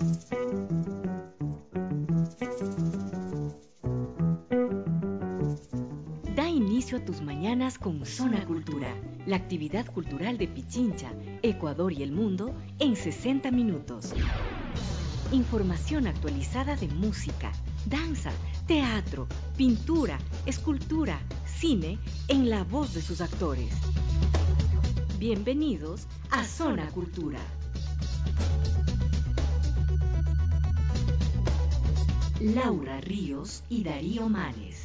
Da inicio a tus mañanas con Zona Cultura, la actividad cultural de Pichincha, Ecuador y el mundo en 60 minutos. Información actualizada de música, danza, teatro, pintura, escultura, cine, en la voz de sus actores. Bienvenidos a Zona Cultura. Laura Ríos y Darío Manes.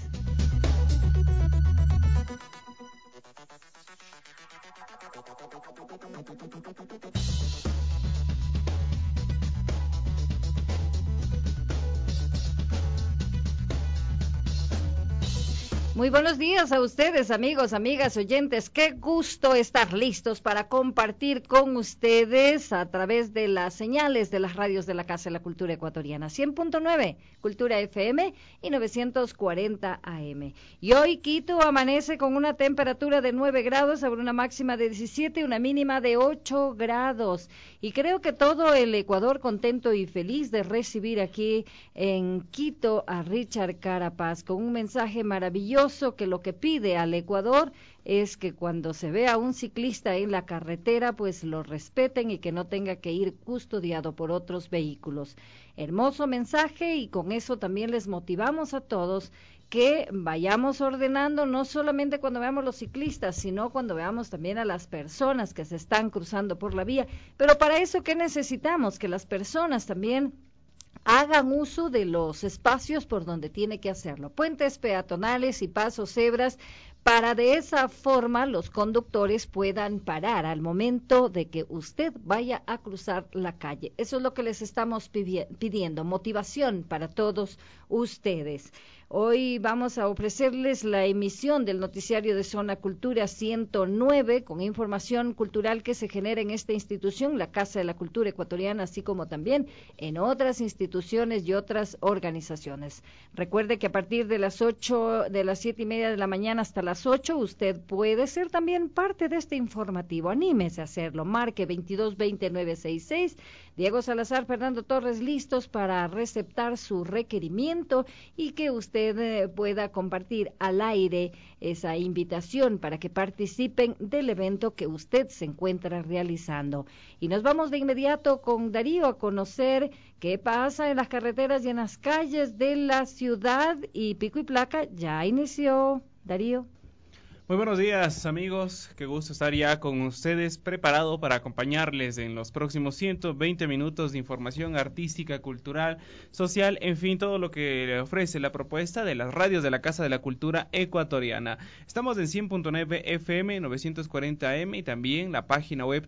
Muy buenos días a ustedes, amigos, amigas, oyentes. Qué gusto estar listos para compartir con ustedes a través de las señales de las radios de la Casa de la Cultura Ecuatoriana. 100.9 Cultura FM y 940 AM. Y hoy Quito amanece con una temperatura de 9 grados, sobre una máxima de 17 y una mínima de 8 grados. Y creo que todo el Ecuador contento y feliz de recibir aquí en Quito a Richard Carapaz con un mensaje maravilloso, que lo que pide al Ecuador es que cuando se vea un ciclista en la carretera, pues lo respeten y que no tenga que ir custodiado por otros vehículos. Hermoso mensaje, y con eso también les motivamos a todos que vayamos ordenando, no solamente cuando veamos los ciclistas, sino cuando veamos también a las personas que se están cruzando por la vía. Pero para eso, ¿qué necesitamos? Que las personas también hagan uso de los espacios por donde tiene que hacerlo, puentes peatonales y pasos cebras, para de esa forma los conductores puedan parar al momento de que usted vaya a cruzar la calle. Eso es lo que les estamos pidiendo, motivación para todos ustedes. Hoy vamos a ofrecerles la emisión del noticiario de Zona Cultura 109, con información cultural que se genera en esta institución, la Casa de la Cultura Ecuatoriana, así como también en otras instituciones y otras organizaciones. Recuerde que a partir de las 7:30 de la mañana hasta las 8, usted puede ser también parte de este informativo. Anímese a hacerlo. Marque 2220-966. Diego Salazar, Fernando Torres, listos para receptar su requerimiento y que usted pueda compartir al aire esa invitación para que participen del evento que usted se encuentra realizando. Y nos vamos de inmediato con Darío a conocer qué pasa en las carreteras y en las calles de la ciudad. Y Pico y Placa ya inició. Darío. Muy buenos días, amigos, qué gusto estar ya con ustedes, preparado para acompañarles en los próximos 120 minutos de información artística, cultural, social, en fin, todo lo que le ofrece la propuesta de las radios de la Casa de la Cultura Ecuatoriana. Estamos en 100.9 FM, 940 AM y también la página web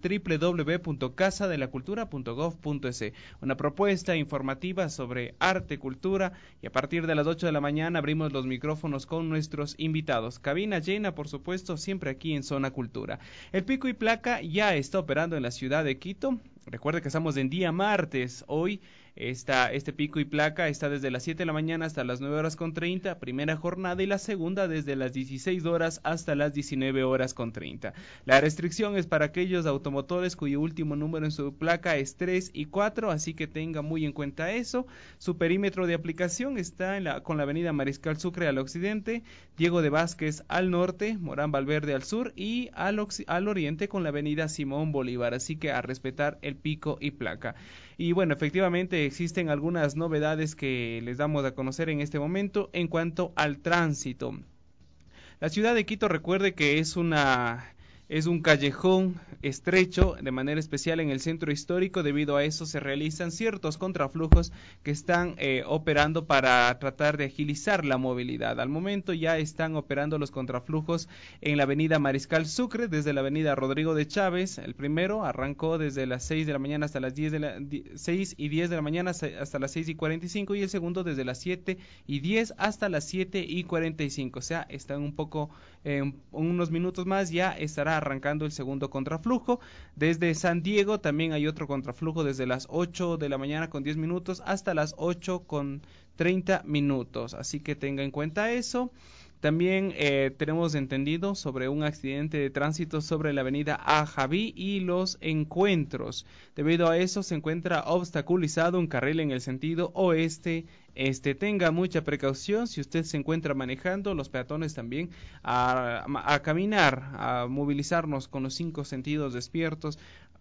www.casadelacultura.gov.es. Una propuesta informativa sobre arte, cultura, y a partir de las 8 de la mañana abrimos los micrófonos con nuestros invitados. Cabina llena, por supuesto, siempre aquí en Zona Cultura. El Pico y Placa ya está operando en la ciudad de Quito. Recuerde que estamos en día martes. Hoy este Pico y Placa está desde las 7 de la mañana hasta las 9:30, primera jornada, y la segunda desde las 16 horas hasta las 19:30. La restricción es para aquellos automotores cuyo último número en su placa es 3 y 4, así que tenga muy en cuenta eso. Su perímetro de aplicación está con la avenida Mariscal Sucre al occidente, Diego de Vázquez al norte, Morán Valverde al sur y al oriente con la avenida Simón Bolívar, así que a respetar el Pico y Placa. Y bueno, efectivamente existen algunas novedades que les damos a conocer en este momento en cuanto al tránsito. La ciudad de Quito, recuerde que es un callejón estrecho, de manera especial en el centro histórico. Debido a eso se realizan ciertos contraflujos que están operando para tratar de agilizar la movilidad. Al momento ya están operando los contraflujos en la avenida Mariscal Sucre, desde la avenida Rodrigo de Chávez. El primero arrancó desde las 6 de la mañana hasta las 6 y 10 de la mañana hasta las 6:45, y el segundo desde las 7:10 hasta las 7:45. O sea, están un poco, unos minutos más ya estará arrancando el segundo contraflujo. Desde San Diego también hay otro contraflujo desde las 8 de la mañana con 10 minutos hasta las 8:30. Así que tenga en cuenta eso. También tenemos entendido sobre un accidente de tránsito sobre la avenida Ajaví y los encuentros. Debido a eso se encuentra obstaculizado un carril en el sentido oeste. Tenga mucha precaución si usted se encuentra manejando, los peatones también a caminar, a movilizarnos con los 5 sentidos despiertos,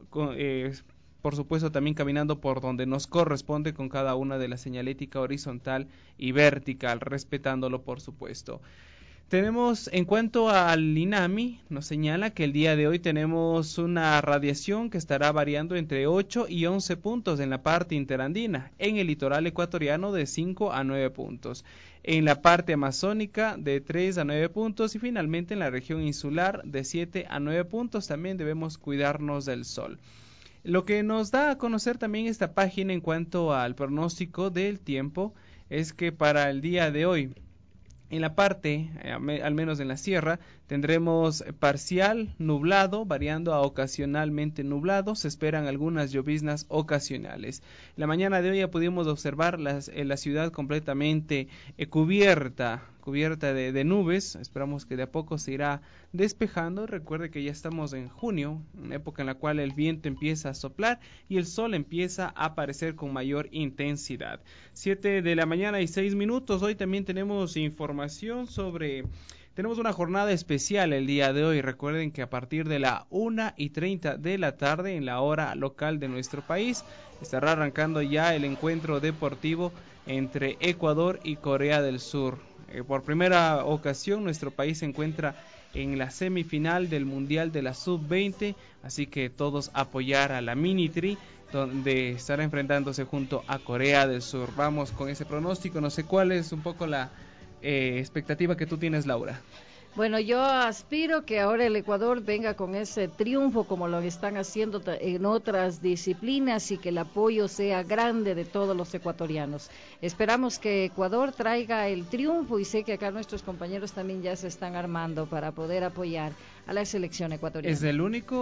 por supuesto también caminando por donde nos corresponde con cada una de la señalética horizontal y vertical, respetándolo por supuesto. Tenemos, en cuanto al INAMI, nos señala que el día de hoy tenemos una radiación que estará variando entre 8 y 11 puntos en la parte interandina, en el litoral ecuatoriano de 5 a 9 puntos, en la parte amazónica de 3 a 9 puntos y finalmente en la región insular de 7 a 9 puntos. También debemos cuidarnos del sol. Lo que nos da a conocer también esta página en cuanto al pronóstico del tiempo es que para el día de hoy, en la parte, al menos en la sierra, tendremos parcial nublado, variando a ocasionalmente nublado. Se esperan algunas lloviznas ocasionales. La mañana de hoy ya pudimos observar la ciudad completamente cubierta de nubes. Esperamos que de a poco se irá despejando. Recuerde que ya estamos en junio, una época en la cual el viento empieza a soplar y el sol empieza a aparecer con mayor intensidad. 7 de la mañana y 6 minutos. Hoy también tenemos información sobre... Tenemos una jornada especial el día de hoy. Recuerden que a partir de la 1:30 de la tarde, en la hora local de nuestro país, estará arrancando ya el encuentro deportivo entre Ecuador y Corea del Sur. Por primera ocasión, nuestro país se encuentra en la semifinal del Mundial de la Sub-20, así que todos apoyar a la Mini-Tri, donde estará enfrentándose junto a Corea del Sur. Vamos con ese pronóstico. No sé cuál es un poco la expectativa que tú tienes, Laura. Bueno, yo aspiro que ahora el Ecuador venga con ese triunfo como lo están haciendo en otras disciplinas y que el apoyo sea grande de todos los ecuatorianos. Esperamos que Ecuador traiga el triunfo y sé que acá nuestros compañeros también ya se están armando para poder apoyar a la selección ecuatoriana. Es la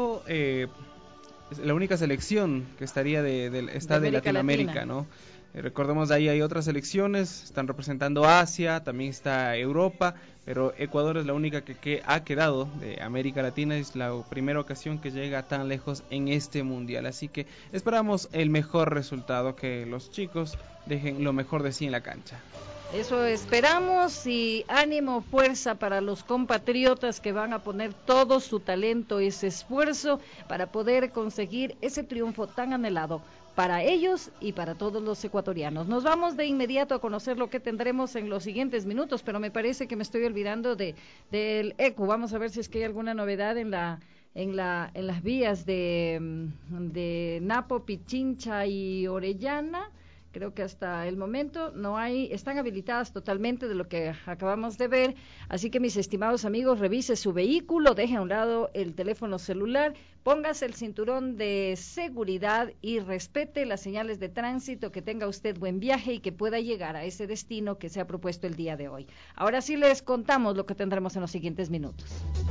única selección que estaría de Latinoamérica, Latina, ¿no? Recordemos, de ahí hay otras selecciones, están representando Asia, también está Europa, pero Ecuador es la única que ha quedado de América Latina. Es la primera ocasión que llega tan lejos en este mundial, así que esperamos el mejor resultado, que los chicos dejen lo mejor de sí en la cancha. Eso esperamos, y ánimo, fuerza para los compatriotas que van a poner todo su talento, ese esfuerzo para poder conseguir ese triunfo tan anhelado para ellos y para todos los ecuatorianos. Nos vamos de inmediato a conocer lo que tendremos en los siguientes minutos, pero me parece que me estoy olvidando del ECU. Vamos a ver si es que hay alguna novedad en las vías de Napo, Pichincha y Orellana. Creo que hasta el momento no hay, están habilitadas totalmente de lo que acabamos de ver, así que mis estimados amigos, revise su vehículo, deje a un lado el teléfono celular, póngase el cinturón de seguridad y respete las señales de tránsito, que tenga usted buen viaje y que pueda llegar a ese destino que se ha propuesto el día de hoy. Ahora sí les contamos lo que tendremos en los siguientes minutos.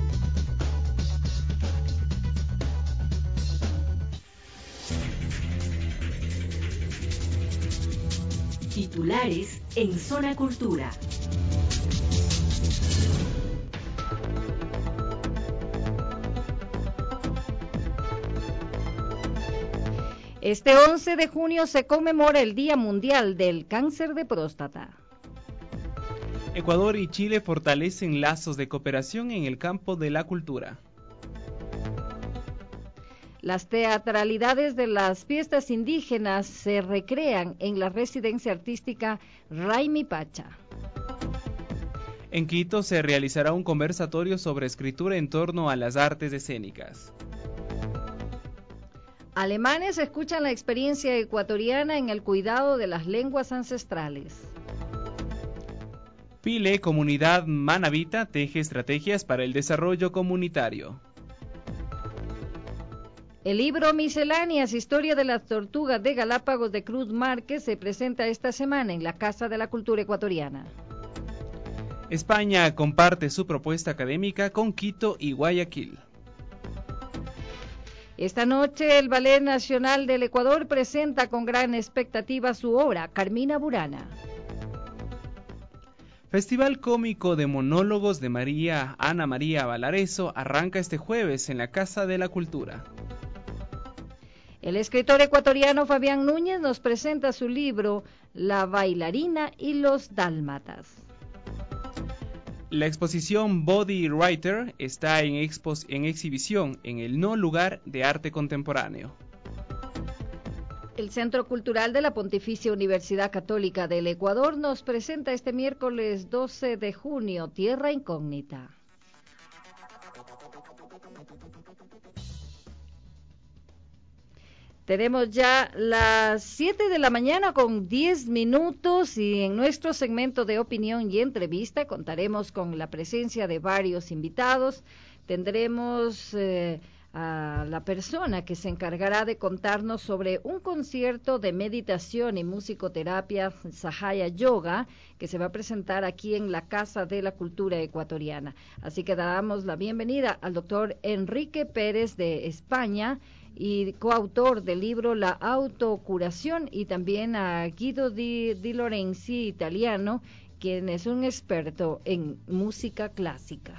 Titulares en Zona Cultura. Este 11 de junio se conmemora el Día Mundial del Cáncer de Próstata. Ecuador y Chile fortalecen lazos de cooperación en el campo de la cultura. Las teatralidades de las fiestas indígenas se recrean en la residencia artística Raimi Pacha. En Quito se realizará un conversatorio sobre escritura en torno a las artes escénicas. Alemanes escuchan la experiencia ecuatoriana en el cuidado de las lenguas ancestrales. Pile, comunidad manabita, teje estrategias para el desarrollo comunitario. El libro Misceláneas, Historia de las Tortugas de Galápagos de Cruz Márquez se presenta esta semana en la Casa de la Cultura Ecuatoriana. España comparte su propuesta académica con Quito y Guayaquil. Esta noche el Ballet Nacional del Ecuador presenta con gran expectativa su obra, Carmina Burana. Festival Cómico de Monólogos de Ana María Valareso arranca este jueves en la Casa de la Cultura. El escritor ecuatoriano Fabián Núñez nos presenta su libro La bailarina y los dálmatas. La exposición Body Writer está en exhibición en el No Lugar de Arte Contemporáneo. El Centro Cultural de la Pontificia Universidad Católica del Ecuador nos presenta este miércoles 12 de junio Tierra Incógnita. Tenemos ya las 7 de la mañana con 10 minutos y en nuestro segmento de opinión y entrevista contaremos con la presencia de varios invitados. Tendremos a la persona que se encargará de contarnos sobre un concierto de meditación y musicoterapia Sahaya Yoga que se va a presentar aquí en la Casa de la Cultura Ecuatoriana. Así que damos la bienvenida al doctor Enrique Pérez de España y coautor del libro La autocuración, y también a Guido Di Lorenzi, italiano, quien es un experto en música clásica.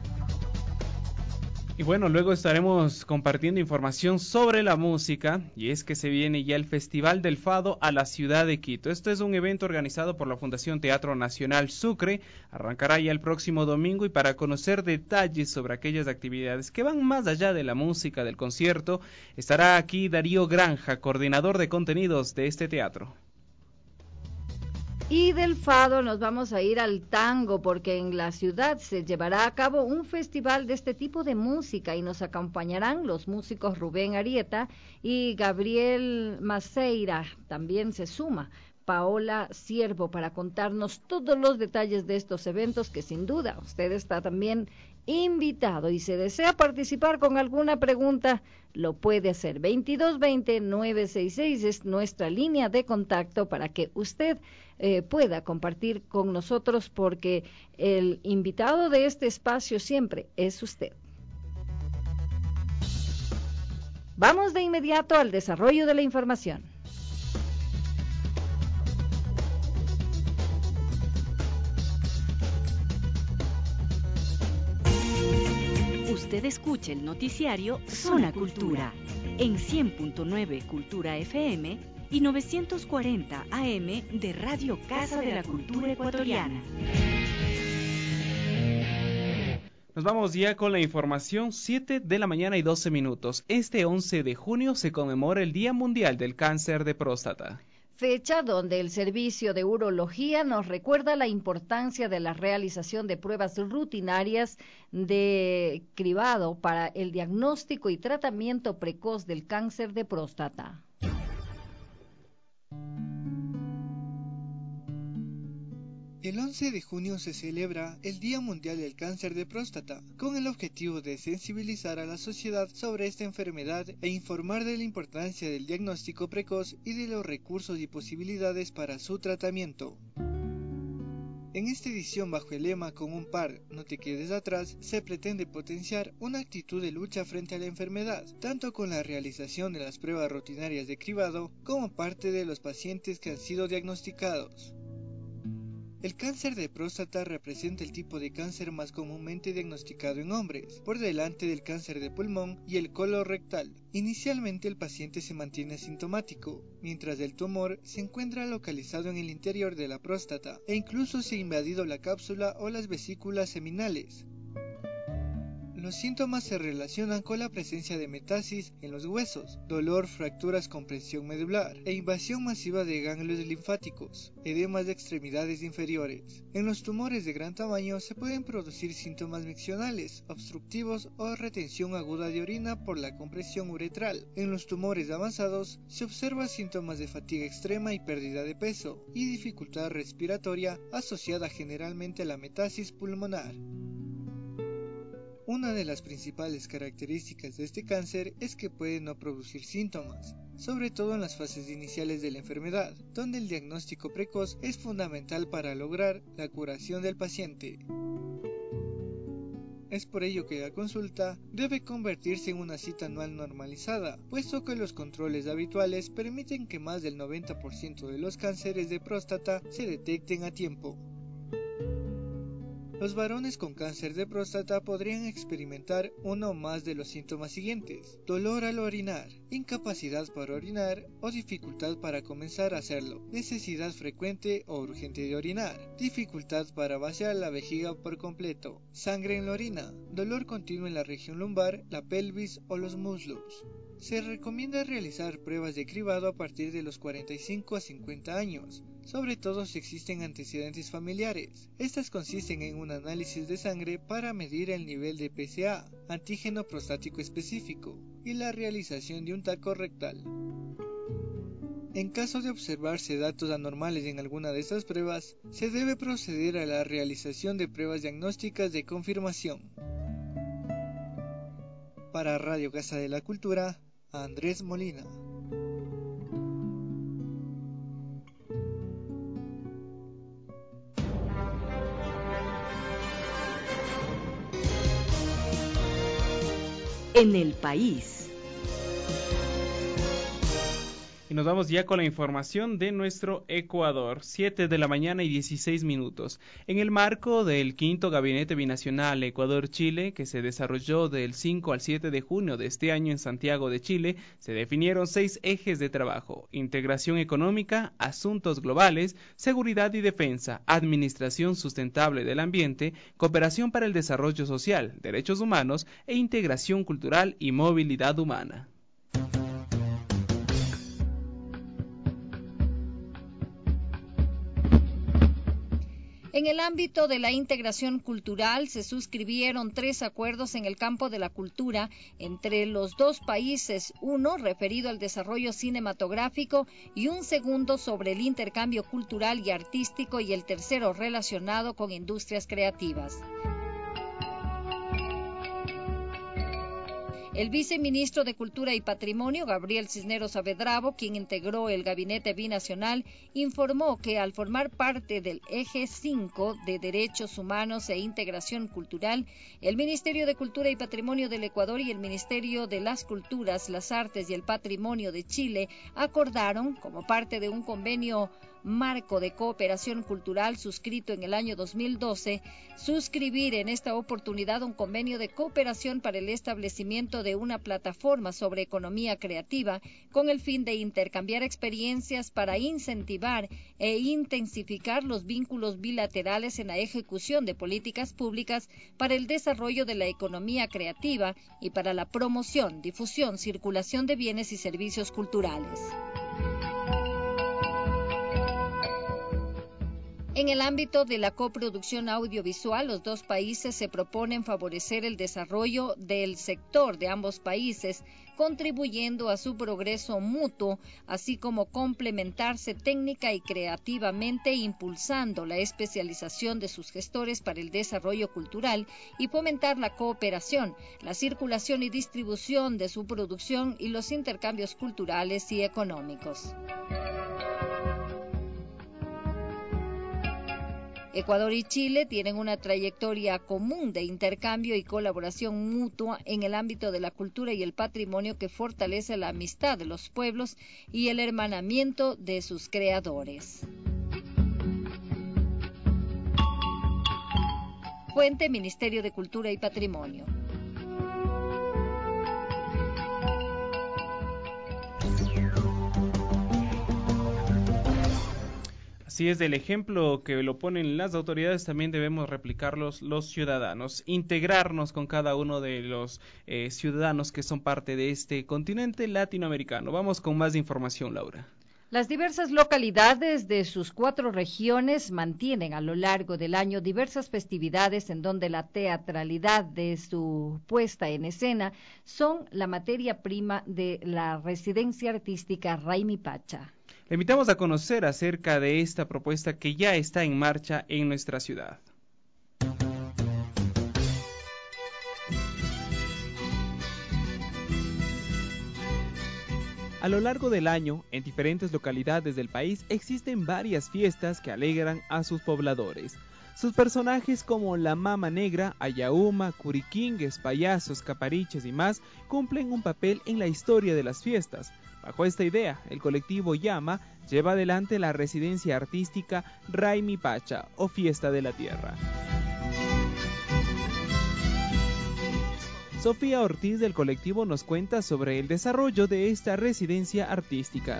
Y bueno, luego estaremos compartiendo información sobre la música, y es que se viene ya el Festival del Fado a la ciudad de Quito. Este es un evento organizado por la Fundación Teatro Nacional Sucre, arrancará ya el próximo domingo, y para conocer detalles sobre aquellas actividades que van más allá de la música del concierto, estará aquí Darío Granja, coordinador de contenidos de este teatro. Y del fado nos vamos a ir al tango, porque en la ciudad se llevará a cabo un festival de este tipo de música y nos acompañarán los músicos Rubén Arieta y Gabriel Maceira. También se suma Paola Siervo para contarnos todos los detalles de estos eventos, que sin duda usted está también invitado, y si desea participar con alguna pregunta lo puede hacer. 2220-966 es nuestra línea de contacto para que usted pueda compartir con nosotros, porque el invitado de este espacio siempre es usted. Vamos de inmediato al desarrollo de la información. Usted escucha el noticiario Zona Cultura en 100.9 Cultura FM y 940 AM de Radio Casa de la Cultura Ecuatoriana. Nos vamos ya con la información. 7 de la mañana y 12 minutos. Este 11 de junio se conmemora el Día Mundial del Cáncer de Próstata. Fecha donde el Servicio de Urología nos recuerda la importancia de la realización de pruebas rutinarias de cribado para el diagnóstico y tratamiento precoz del cáncer de próstata. El 11 de junio se celebra el Día Mundial del Cáncer de Próstata, con el objetivo de sensibilizar a la sociedad sobre esta enfermedad e informar de la importancia del diagnóstico precoz y de los recursos y posibilidades para su tratamiento. En esta edición, bajo el lema Con un par, no te quedes atrás, se pretende potenciar una actitud de lucha frente a la enfermedad, tanto con la realización de las pruebas rutinarias de cribado como parte de los pacientes que han sido diagnosticados. El cáncer de próstata representa el tipo de cáncer más comúnmente diagnosticado en hombres, por delante del cáncer de pulmón y el colorectal. Inicialmente el paciente se mantiene asintomático, mientras el tumor se encuentra localizado en el interior de la próstata e incluso se ha invadido la cápsula o las vesículas seminales. Los síntomas se relacionan con la presencia de metasis en los huesos, dolor, fracturas con presión medular e invasión masiva de ganglios linfáticos, edemas de extremidades inferiores. En los tumores de gran tamaño se pueden producir síntomas miccionales, obstructivos o retención aguda de orina por la compresión uretral. En los tumores avanzados se observan síntomas de fatiga extrema y pérdida de peso, y dificultad respiratoria asociada generalmente a la metasis pulmonar. Una de las principales características de este cáncer es que puede no producir síntomas, sobre todo en las fases iniciales de la enfermedad, donde el diagnóstico precoz es fundamental para lograr la curación del paciente. Es por ello que la consulta debe convertirse en una cita anual normalizada, puesto que los controles habituales permiten que más del 90% de los cánceres de próstata se detecten a tiempo. Los varones con cáncer de próstata podrían experimentar uno o más de los síntomas siguientes: dolor al orinar, incapacidad para orinar o dificultad para comenzar a hacerlo, necesidad frecuente o urgente de orinar, dificultad para vaciar la vejiga por completo, sangre en la orina, dolor continuo en la región lumbar, la pelvis o los muslos. Se recomienda realizar pruebas de cribado a partir de los 45 a 50 años, sobre todo si existen antecedentes familiares. Estas consisten en un análisis de sangre para medir el nivel de PSA, antígeno prostático específico, y la realización de un taco rectal. En caso de observarse datos anormales en alguna de estas pruebas, se debe proceder a la realización de pruebas diagnósticas de confirmación. Para Radio Casa de la Cultura, Andrés Molina. En el país. Y nos vamos ya con la información de nuestro Ecuador, 7 de la mañana y 16 minutos. En el marco del quinto Gabinete Binacional Ecuador-Chile, que se desarrolló del 5 al 7 de junio de este año en Santiago de Chile, se definieron 6 ejes de trabajo: integración económica, asuntos globales, seguridad y defensa, administración sustentable del ambiente, cooperación para el desarrollo social, derechos humanos e integración cultural y movilidad humana. En el ámbito de la integración cultural se suscribieron 3 acuerdos en el campo de la cultura entre los dos países, uno referido al desarrollo cinematográfico y un segundo sobre el intercambio cultural y artístico, y el tercero relacionado con industrias creativas. El viceministro de Cultura y Patrimonio, Gabriel Cisneros Saavedra, quien integró el Gabinete Binacional, informó que al formar parte del Eje 5 de Derechos Humanos e Integración Cultural, el Ministerio de Cultura y Patrimonio del Ecuador y el Ministerio de las Culturas, las Artes y el Patrimonio de Chile acordaron, como parte de un convenio marco de cooperación cultural suscrito en el año 2012, suscribir en esta oportunidad un convenio de cooperación para el establecimiento de una plataforma sobre economía creativa con el fin de intercambiar experiencias para incentivar e intensificar los vínculos bilaterales en la ejecución de políticas públicas para el desarrollo de la economía creativa y para la promoción, difusión, circulación de bienes y servicios culturales. En el ámbito de la coproducción audiovisual, los dos países se proponen favorecer el desarrollo del sector de ambos países, contribuyendo a su progreso mutuo, así como complementarse técnica y creativamente, impulsando la especialización de sus gestores para el desarrollo cultural y fomentar la cooperación, la circulación y distribución de su producción y los intercambios culturales y económicos. Ecuador y Chile tienen una trayectoria común de intercambio y colaboración mutua en el ámbito de la cultura y el patrimonio que fortalece la amistad de los pueblos y el hermanamiento de sus creadores. Fuente: Ministerio de Cultura y Patrimonio. Así es, del ejemplo que lo ponen las autoridades también debemos replicarlos los ciudadanos, integrarnos con cada uno de los ciudadanos que son parte de este continente latinoamericano. Vamos con más información, Laura. Las diversas localidades de sus 4 regiones mantienen a lo largo del año diversas festividades en donde la teatralidad de su puesta en escena son la materia prima de la residencia artística Raimi Pacha. Le invitamos a conocer acerca de esta propuesta que ya está en marcha en nuestra ciudad. A lo largo del año, en diferentes localidades del país existen varias fiestas que alegran a sus pobladores. Sus personajes como la Mama Negra, Ayauma, Curiquingues, payasos, capariches y más cumplen un papel en la historia de las fiestas. Bajo esta idea, el colectivo Llama lleva adelante la residencia artística Raimi Pacha o Fiesta de la Tierra. Sofía Ortiz del colectivo nos cuenta sobre el desarrollo de esta residencia artística.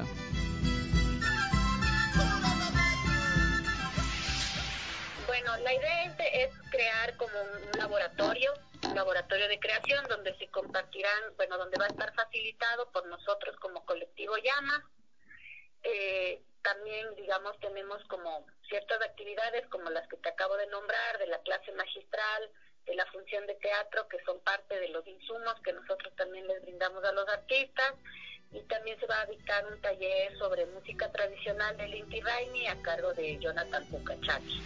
Bueno, la idea es crear como un laboratorio de creación donde se compartirán, donde va a estar facilitado por nosotros como colectivo Llama. También, digamos, tenemos como ciertas actividades como las que te acabo de nombrar, de la clase magistral, de la función de teatro, que son parte de los insumos que nosotros también les brindamos a los artistas, y también se va a dictar un taller sobre música tradicional del Inti Raymi a cargo de Jonathan Pucachaki.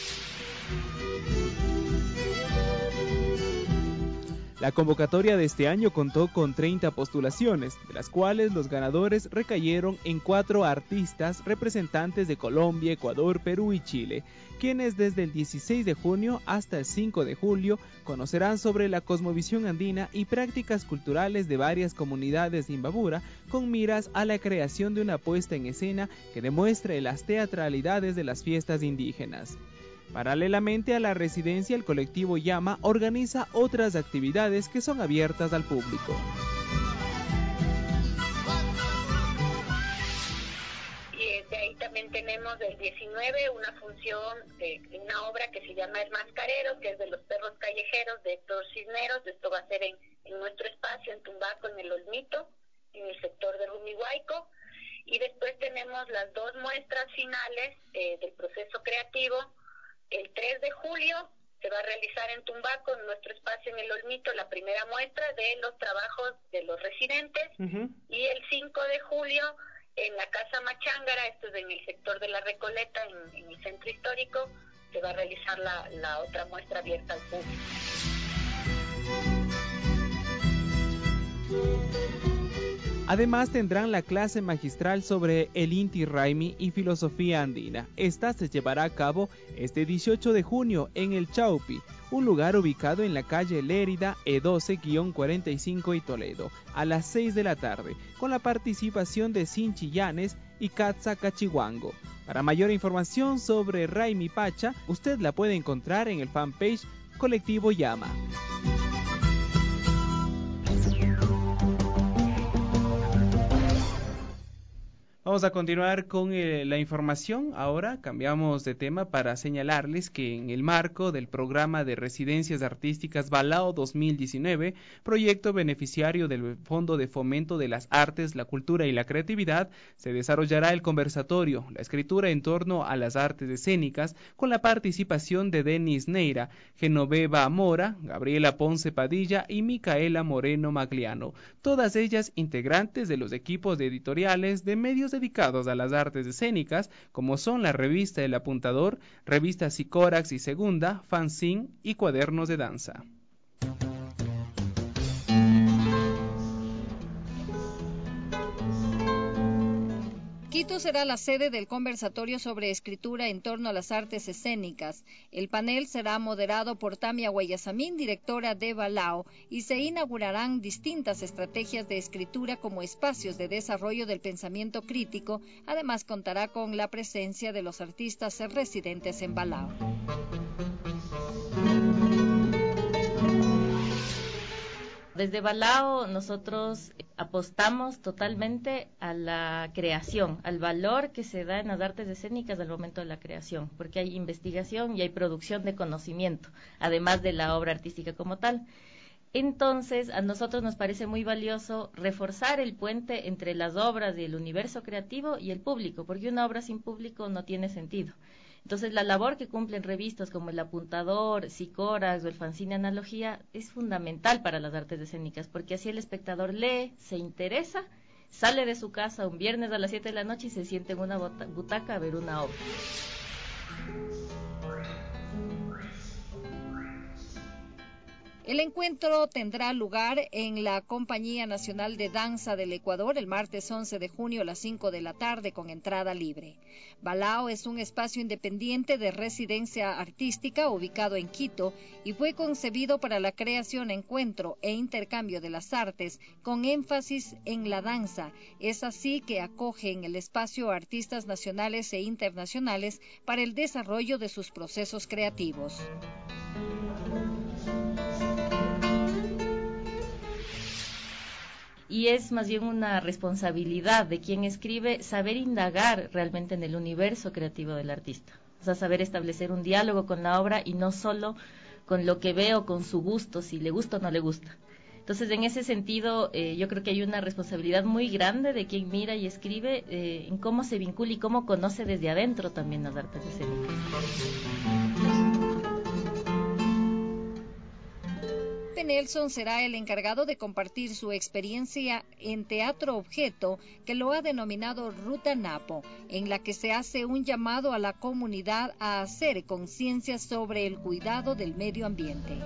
La convocatoria de este año contó con 30 postulaciones, de las cuales los ganadores recayeron en 4 artistas representantes de Colombia, Ecuador, Perú y Chile, quienes desde el 16 de junio hasta el 5 de julio conocerán sobre la cosmovisión andina y prácticas culturales de varias comunidades de Imbabura, con miras a la creación de una puesta en escena que demuestre las teatralidades de las fiestas indígenas. Paralelamente a la residencia, el colectivo Llama organiza otras actividades que son abiertas al público. Y de ahí también tenemos el 19 una función de una obra que se llama El Mascarero, que es de los perros callejeros de Héctor Cisneros. Esto va a ser en nuestro espacio, en Tumbaco, en el Olmito, en el sector de Rumihuayco. Y después tenemos las 2 muestras finales del proceso creativo. El 3 de julio se va a realizar en Tumbaco, en nuestro espacio en el Olmito, la primera muestra de los trabajos de los residentes. Y el 5 de julio en la Casa Machángara, esto es en el sector de la Recoleta, en el centro histórico, se va a realizar la otra muestra abierta al público. Además tendrán la clase magistral sobre el Inti Raymi y filosofía andina. Esta se llevará a cabo este 18 de junio en el Chaupi, un lugar ubicado en la calle Lérida E12-45 y Toledo, a las 6 de la tarde, con la participación de Sinchi Llanes y Katza Cachihuango. Para mayor información sobre Raymi Pacha, usted la puede encontrar en el fanpage Colectivo Llama. Vamos a continuar con la información. Ahora cambiamos de tema para señalarles que en el marco del programa de residencias artísticas Balao 2019, proyecto beneficiario del Fondo de Fomento de las Artes, la Cultura y la Creatividad, se desarrollará el conversatorio La Escritura en torno a las artes escénicas, con la participación de Denis Neira, Genoveva Mora, Gabriela Ponce Padilla y Micaela Moreno Magliano, todas ellas integrantes de los equipos de editoriales de medios dedicados a las artes escénicas, como son la revista El Apuntador, revista Sicórax y Segunda, Fanzine y Cuadernos de Danza. Quito será la sede del conversatorio sobre escritura en torno a las artes escénicas. El panel será moderado por Tamia Guayasamín, directora de Balao, y se inaugurarán distintas estrategias de escritura como espacios de desarrollo del pensamiento crítico. Además, contará con la presencia de los artistas residentes en Balao. Desde Balao nosotros apostamos totalmente a la creación, al valor que se da en las artes escénicas al momento de la creación, porque hay investigación y hay producción de conocimiento, además de la obra artística como tal. Entonces, a nosotros nos parece muy valioso reforzar el puente entre las obras y el universo creativo y el público, porque una obra sin público no tiene sentido. Entonces, la labor que cumplen revistas como El Apuntador, Sicórax o el Fanzine Analogía es fundamental para las artes escénicas, porque así el espectador lee, se interesa, sale de su casa un viernes a las 7 de la noche y se siente en una butaca a ver una obra. El encuentro tendrá lugar en la Compañía Nacional de Danza del Ecuador el martes 11 de junio a las 5 de la tarde con entrada libre. Balao es un espacio independiente de residencia artística ubicado en Quito y fue concebido para la creación, encuentro e intercambio de las artes con énfasis en la danza. Es así que acoge en el espacio artistas nacionales e internacionales para el desarrollo de sus procesos creativos. y es más bien una responsabilidad de quien escribe saber indagar realmente en el universo creativo del artista, o sea, saber establecer un diálogo con la obra y no solo con lo que ve o con su gusto, si le gusta o no le gusta. Entonces, en ese sentido, yo creo que hay una responsabilidad muy grande de quien mira y escribe en cómo se vincula y cómo conoce desde adentro también las artes escénicas. Nelson será el encargado de compartir su experiencia en teatro objeto, que lo ha denominado Ruta Napo, en la que se hace un llamado a la comunidad a hacer conciencia sobre el cuidado del medio ambiente.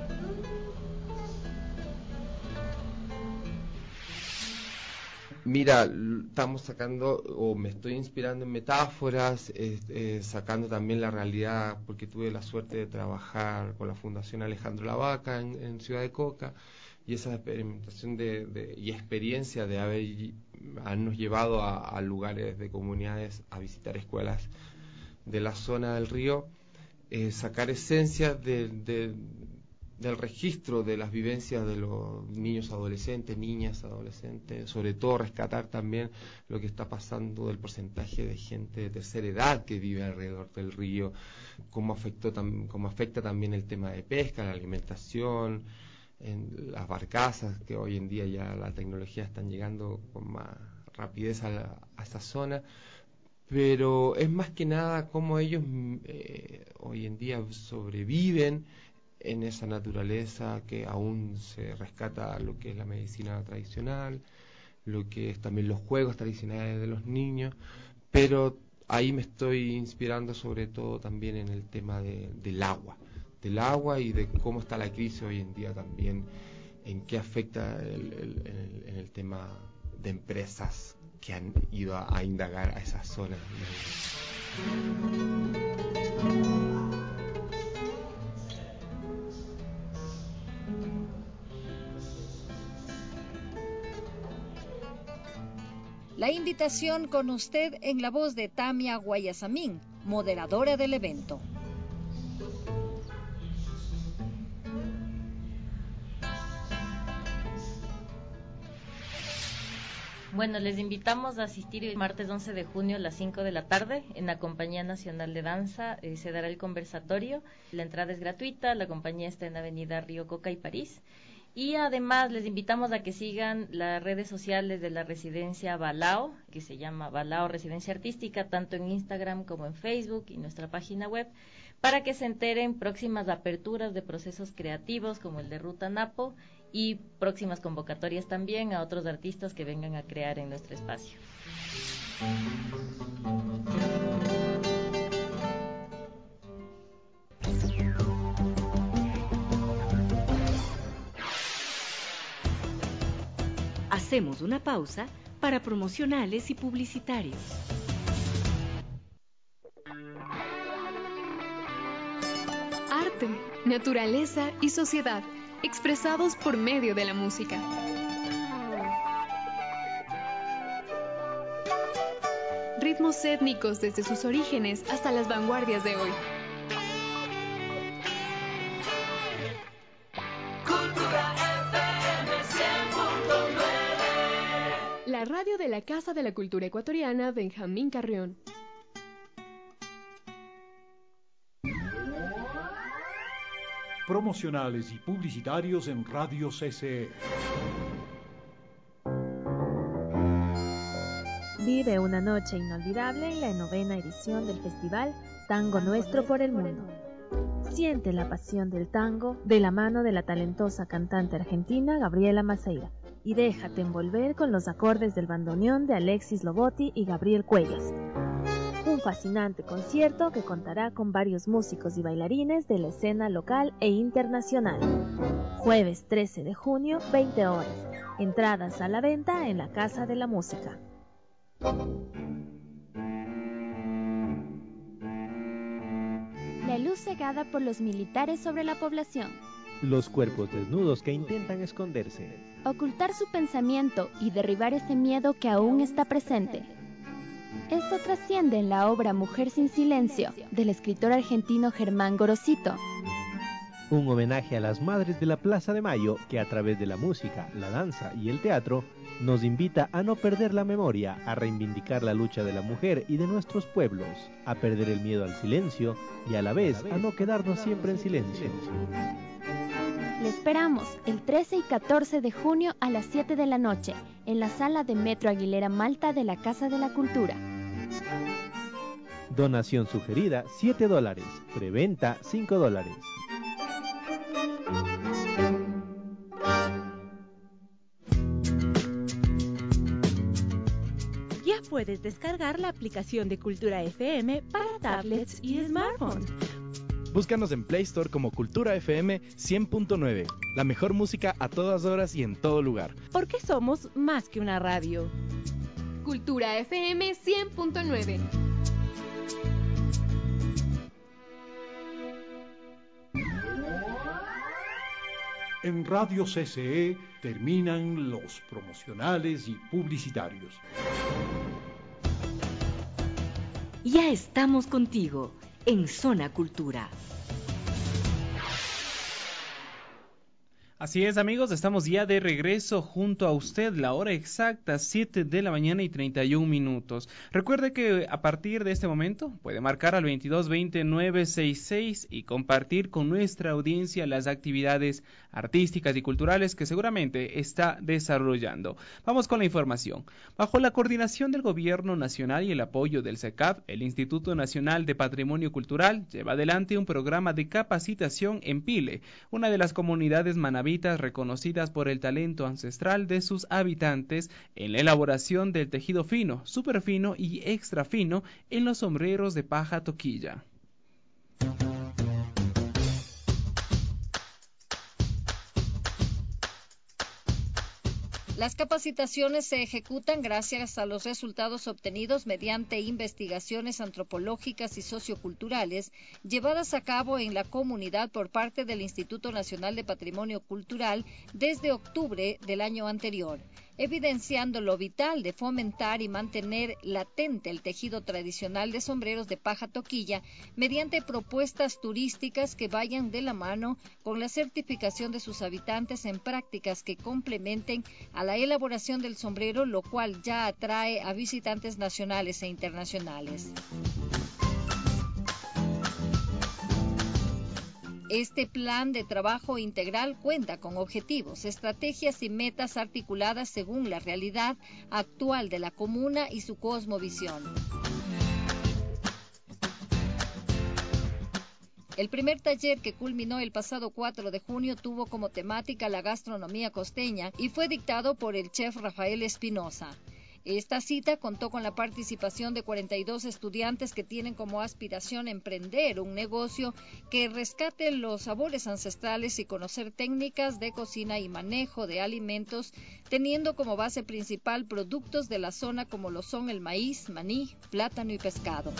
Mira, estamos sacando, o me estoy inspirando en metáforas, sacando también la realidad, porque tuve la suerte de trabajar con la Fundación Alejandro Lavaca en Ciudad de Coca, y esa experimentación y experiencia de habernos llevado a lugares de comunidades, a visitar escuelas de la zona del río, sacar esencias del registro de las vivencias de los niños adolescentes, niñas adolescentes, sobre todo rescatar también lo que está pasando del porcentaje de gente de tercera edad que vive alrededor del río, cómo afecta también el tema de pesca, la alimentación, en las barcazas, que hoy en día ya la tecnología están llegando con más rapidez a esa zona. Pero es más que nada cómo ellos hoy en día sobreviven en esa naturaleza, que aún se rescata lo que es la medicina tradicional, lo que es también los juegos tradicionales de los niños, pero ahí me estoy inspirando sobre todo también en el tema del agua y de cómo está la crisis hoy en día también, en qué afecta en el tema de empresas que han ido a indagar a esas zonas. La invitación con usted en la voz de Tamia Guayasamín, moderadora del evento. Bueno, les invitamos a asistir el martes 11 de junio a las 5 de la tarde en la Compañía Nacional de Danza. Se dará el conversatorio. La entrada es gratuita. La compañía está en Avenida Río Coca y París. Y además les invitamos a que sigan las redes sociales de la residencia Balao, que se llama Balao Residencia Artística, tanto en Instagram como en Facebook y nuestra página web, para que se enteren próximas aperturas de procesos creativos como el de Ruta Napo y próximas convocatorias también a otros artistas que vengan a crear en nuestro espacio. Hacemos una pausa para promocionales y publicitarios. Arte, naturaleza y sociedad, expresados por medio de la música. Ritmos étnicos desde sus orígenes hasta las vanguardias de hoy. La radio de la Casa de la Cultura Ecuatoriana Benjamín Carrión. Promocionales y publicitarios en Radio CCE. Vive una noche inolvidable en la 9ª edición del Festival Tango Nuestro por el Mundo. Siente la pasión del tango de la mano de la talentosa cantante argentina Gabriela Maceira y déjate envolver con los acordes del bandoneón de Alexis Lobotti y Gabriel Cuellas. Un fascinante concierto que contará con varios músicos y bailarines de la escena local e internacional. Jueves 13 de junio, 20 horas. Entradas a la venta en la Casa de la Música. La luz cegada por los militares sobre la población. Los cuerpos desnudos que intentan esconderse. Ocultar su pensamiento y derribar ese miedo que aún está presente. Esto trasciende en la obra Mujer sin silencio, del escritor argentino Germán Gorosito. Un homenaje a las madres de la Plaza de Mayo que a través de la música, la danza y el teatro nos invita a no perder la memoria, a reivindicar la lucha de la mujer y de nuestros pueblos, a perder el miedo al silencio y a la vez a no quedarnos siempre en silencio. Le esperamos el 13 y 14 de junio a las 7 de la noche en la sala de Metro Aguilera Malta de la Casa de la Cultura. Donación sugerida $7, preventa $5. Ya puedes descargar la aplicación de Cultura FM para tablets y smartphones. Búscanos en Play Store como Cultura FM 100.9, la mejor música a todas horas y en todo lugar. Porque somos más que una radio. Cultura FM 100.9. En Radio CCE terminan los promocionales y publicitarios. Ya estamos contigo en Zona Cultura. Así es, amigos, estamos ya de regreso junto a usted, la hora exacta, 7 de la mañana y 31 minutos. Recuerde que a partir de este momento puede marcar al 2220-966 y compartir con nuestra audiencia las actividades artísticas y culturales que seguramente está desarrollando. Vamos con la información. Bajo la coordinación del Gobierno Nacional y el apoyo del CECAP, el Instituto Nacional de Patrimonio Cultural lleva adelante un programa de capacitación en Pile, una de las comunidades manabitas reconocidas por el talento ancestral de sus habitantes en la elaboración del tejido fino, superfino y extra fino en los sombreros de paja toquilla. Las capacitaciones se ejecutan gracias a los resultados obtenidos mediante investigaciones antropológicas y socioculturales llevadas a cabo en la comunidad por parte del Instituto Nacional de Patrimonio Cultural desde octubre del año anterior, evidenciando lo vital de fomentar y mantener latente el tejido tradicional de sombreros de paja toquilla mediante propuestas turísticas que vayan de la mano con la certificación de sus habitantes en prácticas que complementen a la elaboración del sombrero, lo cual ya atrae a visitantes nacionales e internacionales. Este plan de trabajo integral cuenta con objetivos, estrategias y metas articuladas según la realidad actual de la comuna y su cosmovisión. El primer taller, que culminó el pasado 4 de junio, tuvo como temática la gastronomía costeña y fue dictado por el chef Rafael Espinosa. Esta cita contó con la participación de 42 estudiantes que tienen como aspiración emprender un negocio que rescate los sabores ancestrales y conocer técnicas de cocina y manejo de alimentos, teniendo como base principal productos de la zona como lo son el maíz, maní, plátano y pescado.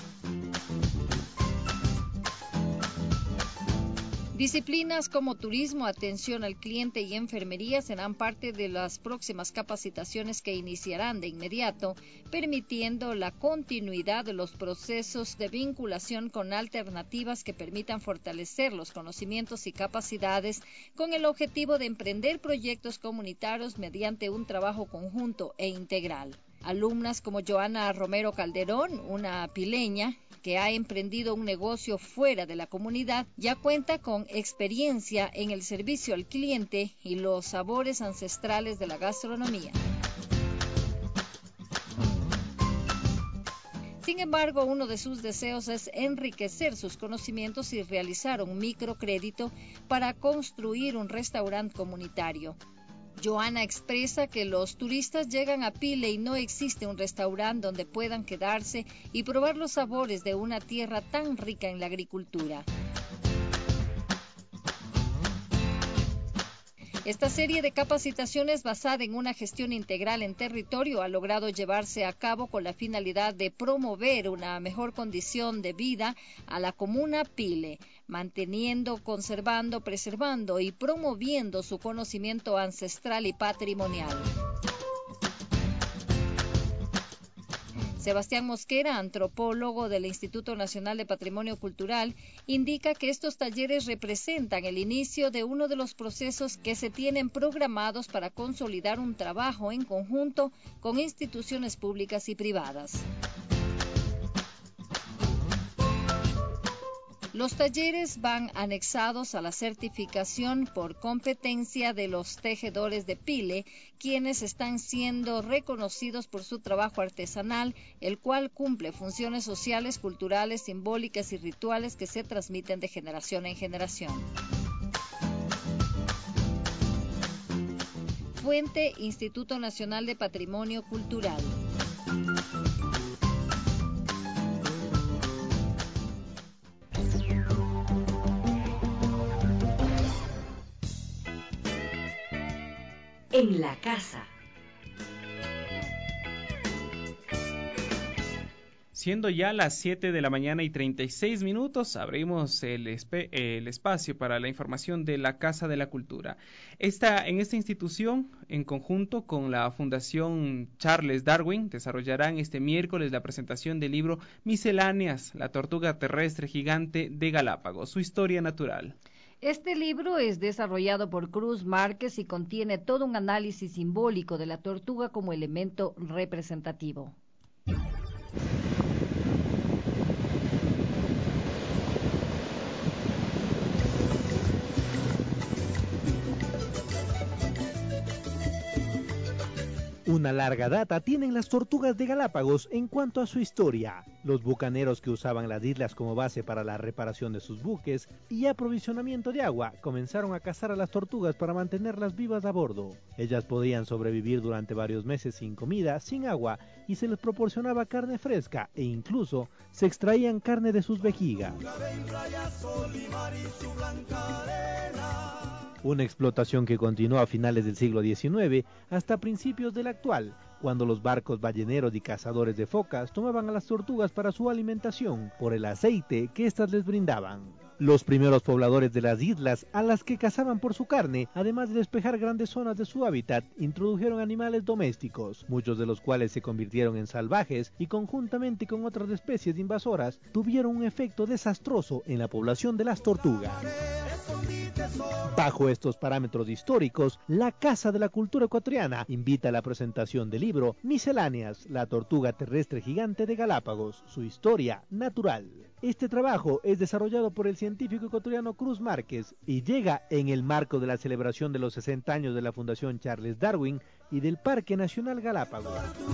Disciplinas como turismo, atención al cliente y enfermería serán parte de las próximas capacitaciones que iniciarán de inmediato, permitiendo la continuidad de los procesos de vinculación con alternativas que permitan fortalecer los conocimientos y capacidades con el objetivo de emprender proyectos comunitarios mediante un trabajo conjunto e integral. Alumnas como Joana Romero Calderón, una pileña que ha emprendido un negocio fuera de la comunidad, ya cuenta con experiencia en el servicio al cliente y los sabores ancestrales de la gastronomía. Sin embargo, uno de sus deseos es enriquecer sus conocimientos y realizar un microcrédito para construir un restaurante comunitario. Joana expresa que los turistas llegan a Pile y no existe un restaurante donde puedan quedarse y probar los sabores de una tierra tan rica en la agricultura. Esta serie de capacitaciones basada en una gestión integral en territorio ha logrado llevarse a cabo con la finalidad de promover una mejor condición de vida a la comuna Pile, manteniendo, conservando, preservando y promoviendo su conocimiento ancestral y patrimonial. Sebastián Mosquera, antropólogo del Instituto Nacional de Patrimonio Cultural, indica que estos talleres representan el inicio de uno de los procesos que se tienen programados para consolidar un trabajo en conjunto con instituciones públicas y privadas. Los talleres van anexados a la certificación por competencia de los tejedores de Pile, quienes están siendo reconocidos por su trabajo artesanal, el cual cumple funciones sociales, culturales, simbólicas y rituales que se transmiten de generación en generación. Fuente: Instituto Nacional de Patrimonio Cultural. En la casa. Siendo ya las 7 de la mañana y 36 minutos, abrimos el espacio para la información de la Casa de la Cultura. En esta institución, en conjunto con la Fundación Charles Darwin, desarrollarán este miércoles la presentación del libro Misceláneas, la tortuga terrestre gigante de Galápagos, su historia natural. Este libro es desarrollado por Cruz Márquez y contiene todo un análisis simbólico de la tortuga como elemento representativo. Una larga data tienen las tortugas de Galápagos en cuanto a su historia. Los bucaneros que usaban las islas como base para la reparación de sus buques y aprovisionamiento de agua comenzaron a cazar a las tortugas para mantenerlas vivas a bordo. Ellas podían sobrevivir durante varios meses sin comida, sin agua, y se les proporcionaba carne fresca e incluso se extraían carne de sus vejigas. Una explotación que continuó a finales del siglo XIX hasta principios del actual, cuando los barcos balleneros y cazadores de focas tomaban a las tortugas para su alimentación por el aceite que éstas les brindaban. Los primeros pobladores de las islas, a las que cazaban por su carne, además de despejar grandes zonas de su hábitat, introdujeron animales domésticos, muchos de los cuales se convirtieron en salvajes y conjuntamente con otras especies invasoras, tuvieron un efecto desastroso en la población de las tortugas. Bajo estos parámetros históricos, la Casa de la Cultura Ecuatoriana invita a la presentación del libro Misceláneas, la tortuga terrestre gigante de Galápagos, su historia natural. Este trabajo es desarrollado por el científico ecuatoriano Cruz Márquez y llega en el marco de la celebración de los 60 años de la Fundación Charles Darwin y del Parque Nacional Galápagos.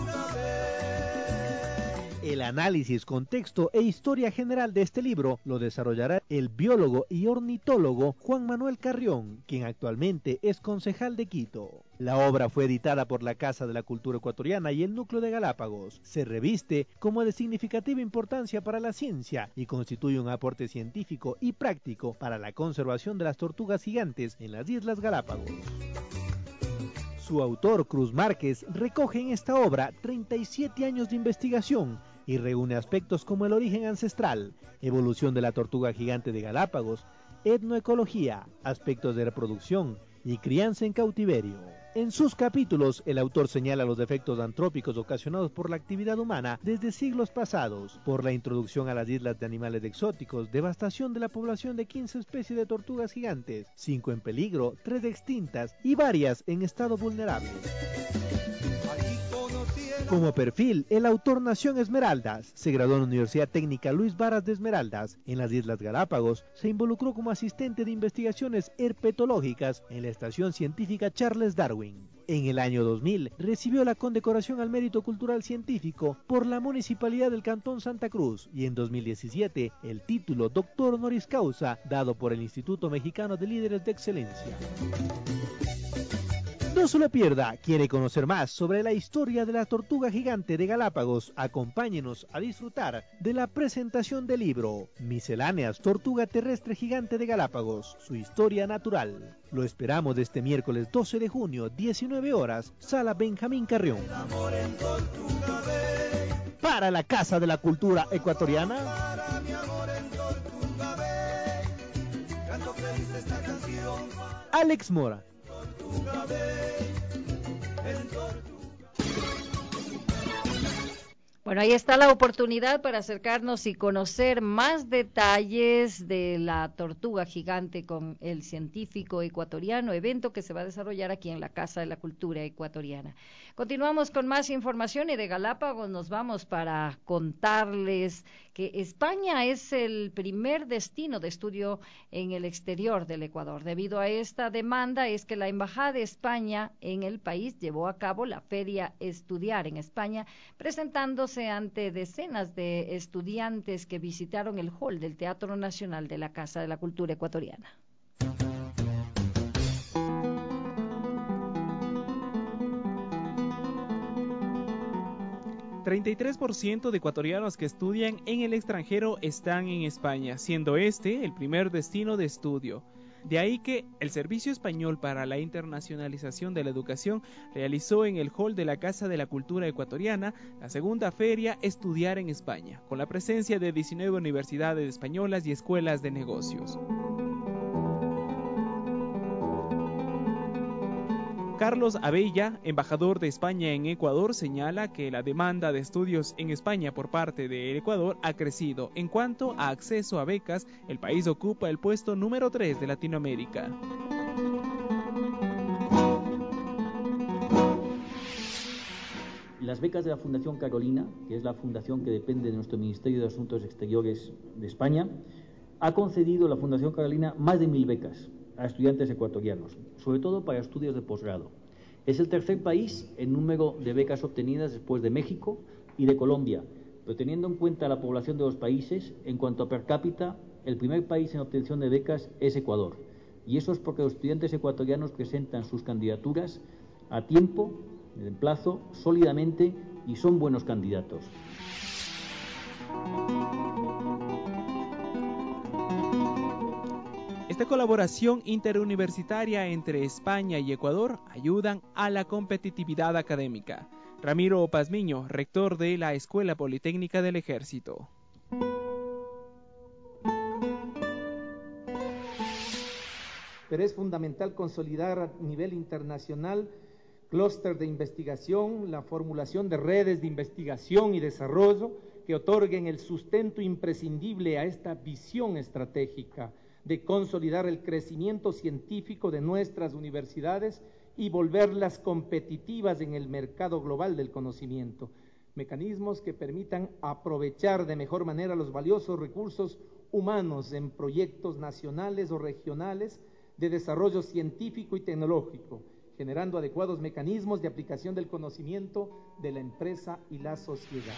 El análisis, contexto e historia general de este libro lo desarrollará el biólogo y ornitólogo Juan Manuel Carrión, quien actualmente es concejal de Quito. La obra fue editada por la Casa de la Cultura Ecuatoriana y el Núcleo de Galápagos. Se reviste como de significativa importancia para la ciencia y constituye un aporte científico y práctico para la conservación de las tortugas gigantes en las Islas Galápagos. Su autor, Cruz Márquez, recoge en esta obra 37 años de investigación y reúne aspectos como el origen ancestral, evolución de la tortuga gigante de Galápagos, etnoecología, aspectos de reproducción y crianza en cautiverio. En sus capítulos, el autor señala los defectos antrópicos ocasionados por la actividad humana desde siglos pasados, por la introducción a las islas de animales exóticos, devastación de la población de 15 especies de tortugas gigantes, 5 en peligro, 3 extintas y varias en estado vulnerable. Como perfil, el autor nació en Esmeraldas, se graduó en la Universidad Técnica Luis Varas de Esmeraldas. En las Islas Galápagos se involucró como asistente de investigaciones herpetológicas en la Estación Científica Charles Darwin. En el año 2000 recibió la condecoración al mérito cultural científico por la Municipalidad del Cantón Santa Cruz y en 2017 el título Doctor Honoris Causa dado por el Instituto Mexicano de Líderes de Excelencia. No se lo pierda. ¿Quiere conocer más sobre la historia de la tortuga gigante de Galápagos? Acompáñenos a disfrutar de la presentación del libro Misceláneas, tortuga terrestre gigante de Galápagos, su historia natural. Lo esperamos este miércoles 12 de junio, 19 horas, Sala Benjamín Carrión. Para la Casa de la Cultura Ecuatoriana, Alex Mora. Bueno, ahí está la oportunidad para acercarnos y conocer más detalles de la tortuga gigante con el científico ecuatoriano, evento que se va a desarrollar aquí en la Casa de la Cultura Ecuatoriana. Continuamos con más información y de Galápagos nos vamos para contarles que España es el primer destino de estudio en el exterior del Ecuador. Debido a esta demanda es que la Embajada de España en el país llevó a cabo la Feria Estudiar en España, presentándose ante decenas de estudiantes que visitaron el hall del Teatro Nacional de la Casa de la Cultura Ecuatoriana. 33% de ecuatorianos que estudian en el extranjero están en España, siendo este el primer destino de estudio. De ahí que el Servicio Español para la Internacionalización de la Educación realizó en el hall de la Casa de la Cultura Ecuatoriana la segunda feria Estudiar en España, con la presencia de 19 universidades españolas y escuelas de negocios. Carlos Abella, embajador de España en Ecuador, señala que la demanda de estudios en España por parte del Ecuador ha crecido. En cuanto a acceso a becas, el país ocupa el puesto número 3 de Latinoamérica. Las becas de la Fundación Carolina, que es la fundación que depende de nuestro Ministerio de Asuntos Exteriores de España, ha concedido la Fundación Carolina más de 1.000 becas a estudiantes ecuatorianos, sobre todo para estudios de posgrado. Es el tercer país en número de becas obtenidas después de México y de Colombia, pero teniendo en cuenta la población de los países, en cuanto a per cápita, el primer país en obtención de becas es Ecuador. Y eso es porque los estudiantes ecuatorianos presentan sus candidaturas a tiempo, en plazo, sólidamente y son buenos candidatos. Esta colaboración interuniversitaria entre España y Ecuador ayudan a la competitividad académica. Ramiro Pazmiño, rector de la Escuela Politécnica del Ejército. Pero es fundamental consolidar a nivel internacional clúster de investigación, la formulación de redes de investigación y desarrollo que otorguen el sustento imprescindible a esta visión estratégica de consolidar el crecimiento científico de nuestras universidades y volverlas competitivas en el mercado global del conocimiento. Mecanismos que permitan aprovechar de mejor manera los valiosos recursos humanos en proyectos nacionales o regionales de desarrollo científico y tecnológico, generando adecuados mecanismos de aplicación del conocimiento de la empresa y la sociedad.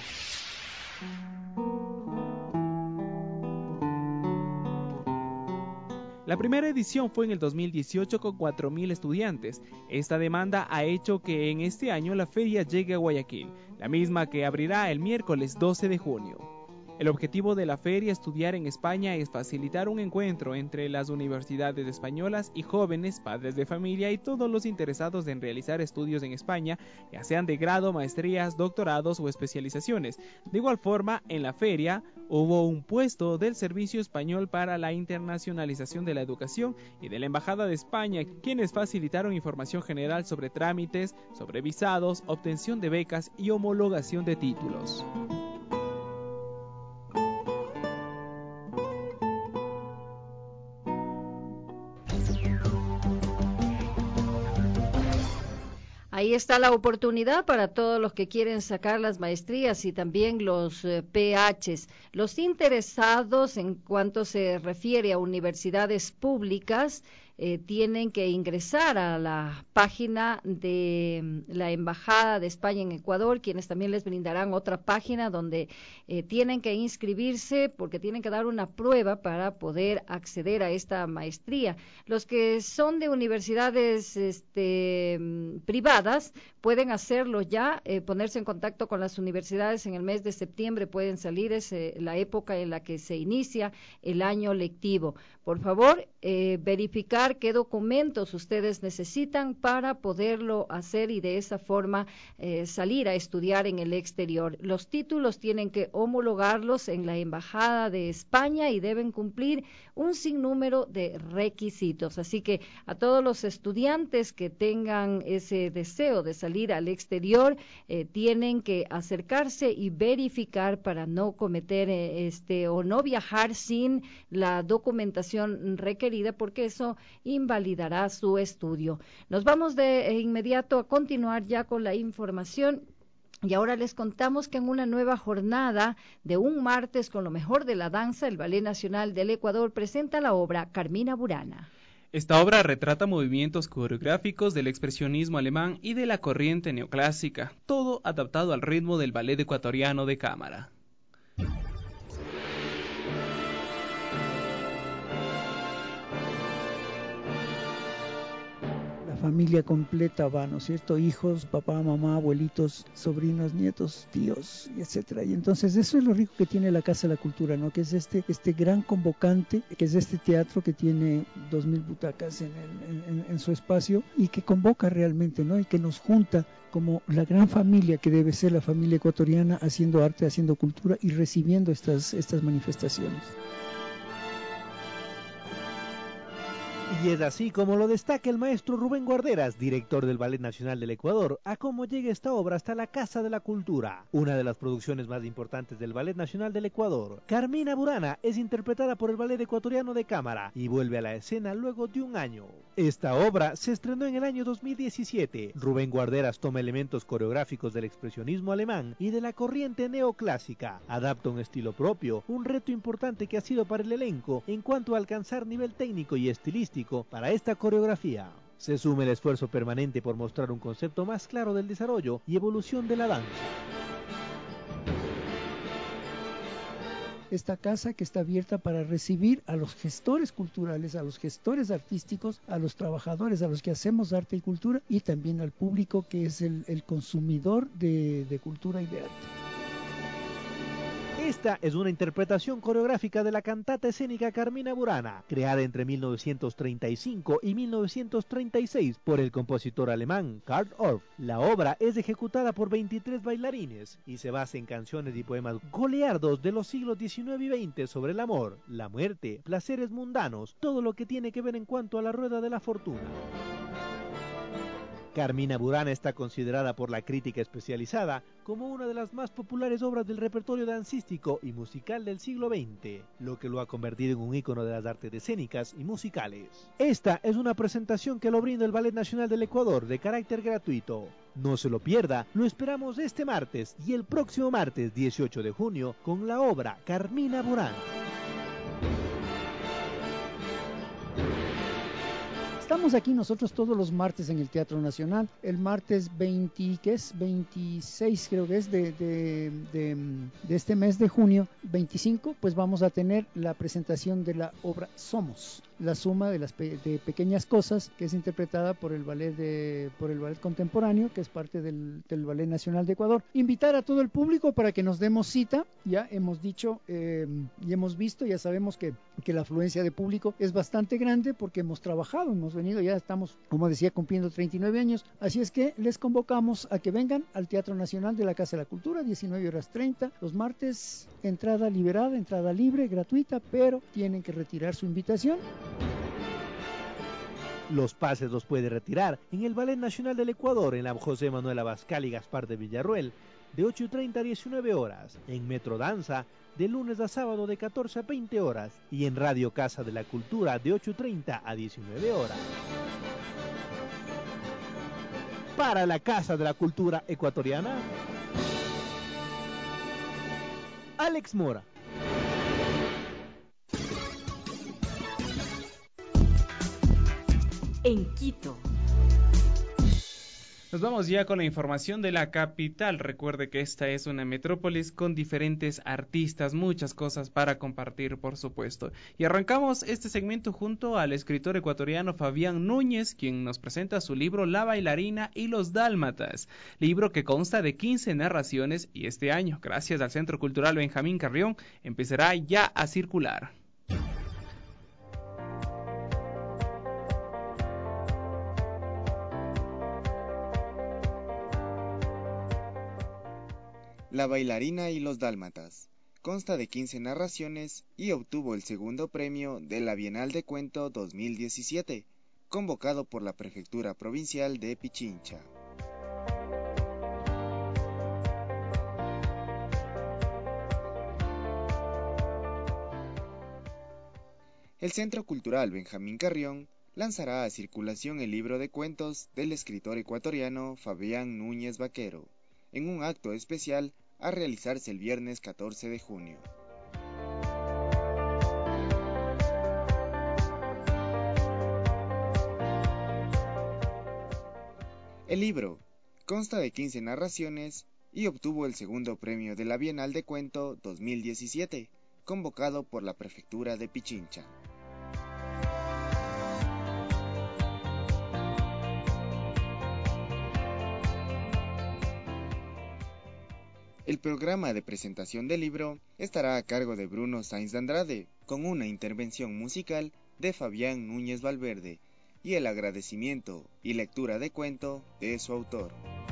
La primera edición fue en el 2018 con 4.000 estudiantes. Esta demanda ha hecho que en este año la feria llegue a Guayaquil, la misma que abrirá el miércoles 12 de junio. El objetivo de la feria Estudiar en España es facilitar un encuentro entre las universidades españolas y jóvenes, padres de familia y todos los interesados en realizar estudios en España, ya sean de grado, maestrías, doctorados o especializaciones. De igual forma, en la feria hubo un puesto del Servicio Español para la Internacionalización de la Educación y de la Embajada de España, quienes facilitaron información general sobre trámites, sobre visados, obtención de becas y homologación de títulos. Ahí está la oportunidad para todos los que quieren sacar las maestrías y también los PHs. Los interesados en cuanto se refiere a universidades públicas tienen que ingresar a la página de la Embajada de España en Ecuador, quienes también les brindarán otra página donde tienen que inscribirse porque tienen que dar una prueba para poder acceder a esta maestría. Los que son de universidades privadas pueden hacerlo ya, ponerse en contacto con las universidades en el mes de septiembre, pueden salir, es la época en la que se inicia el año lectivo. Por favor, verificar verificar qué documentos ustedes necesitan para poderlo hacer y de esa forma salir a estudiar en el exterior. Los títulos tienen que homologarlos en la Embajada de España y deben cumplir un sinnúmero de requisitos. Así que a todos los estudiantes que tengan ese deseo de salir al exterior, tienen que acercarse y verificar para no cometer o no viajar sin la documentación requerida, porque eso invalidará su estudio. Nos vamos de inmediato a continuar ya con la información. Y ahora les contamos que en una nueva jornada de un martes con lo mejor de la danza, el Ballet Nacional del Ecuador presenta la obra Carmina Burana. Esta obra retrata movimientos coreográficos del expresionismo alemán y de la corriente neoclásica, todo adaptado al ritmo del ballet ecuatoriano de cámara. Familia completa va, ¿no es cierto? Hijos, papá, mamá, abuelitos, sobrinos, nietos, tíos, etcétera. Y entonces eso es lo rico que tiene la Casa de la Cultura, ¿no? Que es este gran convocante, que es este teatro que tiene 2,000 butacas en su espacio y que convoca realmente, ¿no? Y que nos junta como la gran familia que debe ser la familia ecuatoriana, haciendo arte, haciendo cultura y recibiendo estas manifestaciones. Y es así como lo destaca el maestro Rubén Guarderas, director del Ballet Nacional del Ecuador, a cómo llega esta obra hasta la Casa de la Cultura, una de las producciones más importantes del Ballet Nacional del Ecuador. Carmina Burana es interpretada por el Ballet Ecuatoriano de Cámara y vuelve a la escena luego de un año. Esta obra se estrenó en el año 2017. Rubén Guarderas toma elementos coreográficos del expresionismo alemán y de la corriente neoclásica. Adapta un estilo propio, un reto importante que ha sido para el elenco en cuanto a alcanzar nivel técnico y estilístico para esta coreografía. Se suma el esfuerzo permanente por mostrar un concepto más claro del desarrollo y evolución de la danza. Esta casa que está abierta para recibir a los gestores culturales, a los gestores artísticos, a los trabajadores, a los que hacemos arte y cultura, y también al público que es el consumidor de cultura y de arte. Esta es una interpretación coreográfica de la cantata escénica Carmina Burana, creada entre 1935 y 1936 por el compositor alemán Karl Orff. La obra es ejecutada por 23 bailarines y se basa en canciones y poemas goliardos de los siglos XIX y XX sobre el amor, la muerte, placeres mundanos, todo lo que tiene que ver en cuanto a la rueda de la fortuna. Carmina Burana está considerada por la crítica especializada como una de las más populares obras del repertorio dancístico y musical del siglo XX, lo que lo ha convertido en un ícono de las artes escénicas y musicales. Esta es una presentación que lo brinda el Ballet Nacional del Ecuador de carácter gratuito. No se lo pierda, lo esperamos este martes y el próximo martes 18 de junio con la obra Carmina Burana. Estamos aquí nosotros todos los martes en el Teatro Nacional. El martes 26 creo que es de este mes de junio, 25, pues vamos a tener la presentación de la obra Somos, la suma de pequeñas cosas, que es interpretada por el ballet contemporáneo, que es parte del Ballet Nacional de Ecuador. Invitar a todo el público para que nos demos cita. Ya hemos dicho y hemos visto, ya sabemos que la afluencia de público es bastante grande porque hemos trabajado, hemos venido, ya estamos, como decía, cumpliendo 39 años, así es que les convocamos a que vengan al Teatro Nacional de la Casa de la Cultura, 19:30, los martes, entrada liberada, entrada libre, gratuita, pero tienen que retirar su invitación. Los pases los puede retirar en el Ballet Nacional del Ecuador, en la José Manuel Abascal y Gaspar de Villarroel, de 8:30 a 19 horas, en Metro Danza, de lunes a sábado de 14 a 20 horas, y en Radio Casa de la Cultura de 8:30 a 19 horas. Para la Casa de la Cultura Ecuatoriana, Alex Mora. En Quito. Nos vamos ya con la información de la capital. Recuerde que esta es una metrópolis con diferentes artistas, muchas cosas para compartir, por supuesto. Y arrancamos este segmento junto al escritor ecuatoriano Fabián Núñez, quien nos presenta su libro La bailarina y los dálmatas, libro que consta de 15 narraciones y este año, gracias al Centro Cultural Benjamín Carrión, empezará ya a circular. La bailarina y los dálmatas. Consta de 15 narraciones y obtuvo el segundo premio de la Bienal de Cuento 2017, convocado por la Prefectura Provincial de Pichincha. El Centro Cultural Benjamín Carrión lanzará a circulación el libro de cuentos del escritor ecuatoriano Fabián Núñez Vaquero, en un acto especial a realizarse el viernes 14 de junio. El libro consta de 15 narraciones y obtuvo el segundo premio de la Bienal de Cuento 2017, convocado por la Prefectura de Pichincha. El programa de presentación del libro estará a cargo de Bruno Sainz de Andrade, con una intervención musical de Fabián Núñez Valverde y el agradecimiento y lectura de cuento de su autor.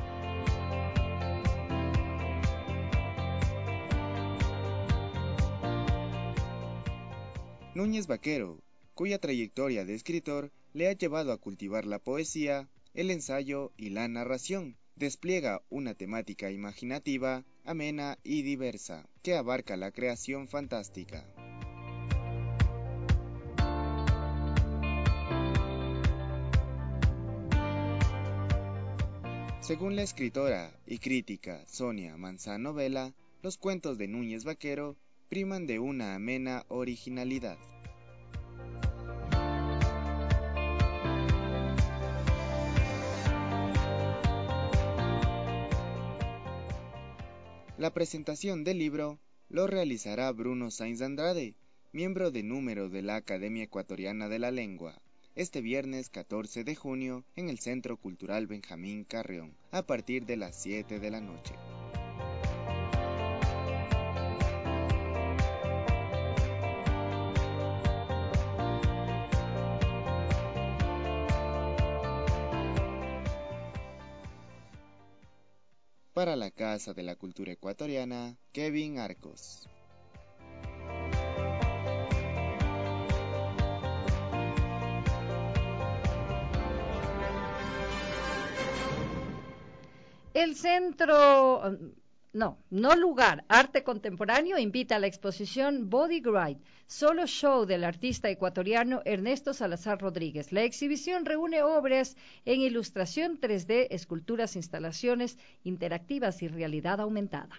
Núñez Vaquero, cuya trayectoria de escritor le ha llevado a cultivar la poesía, el ensayo y la narración, despliega una temática imaginativa, amena y diversa, que abarca la creación fantástica. Según la escritora y crítica Sonia Manzano Vela, los cuentos de Núñez Vaquero priman de una amena originalidad. La presentación del libro lo realizará Bruno Sainz de Andrade, miembro de número de la Academia Ecuatoriana de la Lengua, este viernes 14 de junio en el Centro Cultural Benjamín Carrión, a partir de las 7 de la noche. Para la Casa de la Cultura Ecuatoriana, Kevin Arcos. El centro, no lugar, Arte Contemporáneo invita a la exposición Body Gride, solo show del artista ecuatoriano Ernesto Salazar Rodríguez. La exhibición reúne obras en ilustración 3D, esculturas, instalaciones interactivas y realidad aumentada.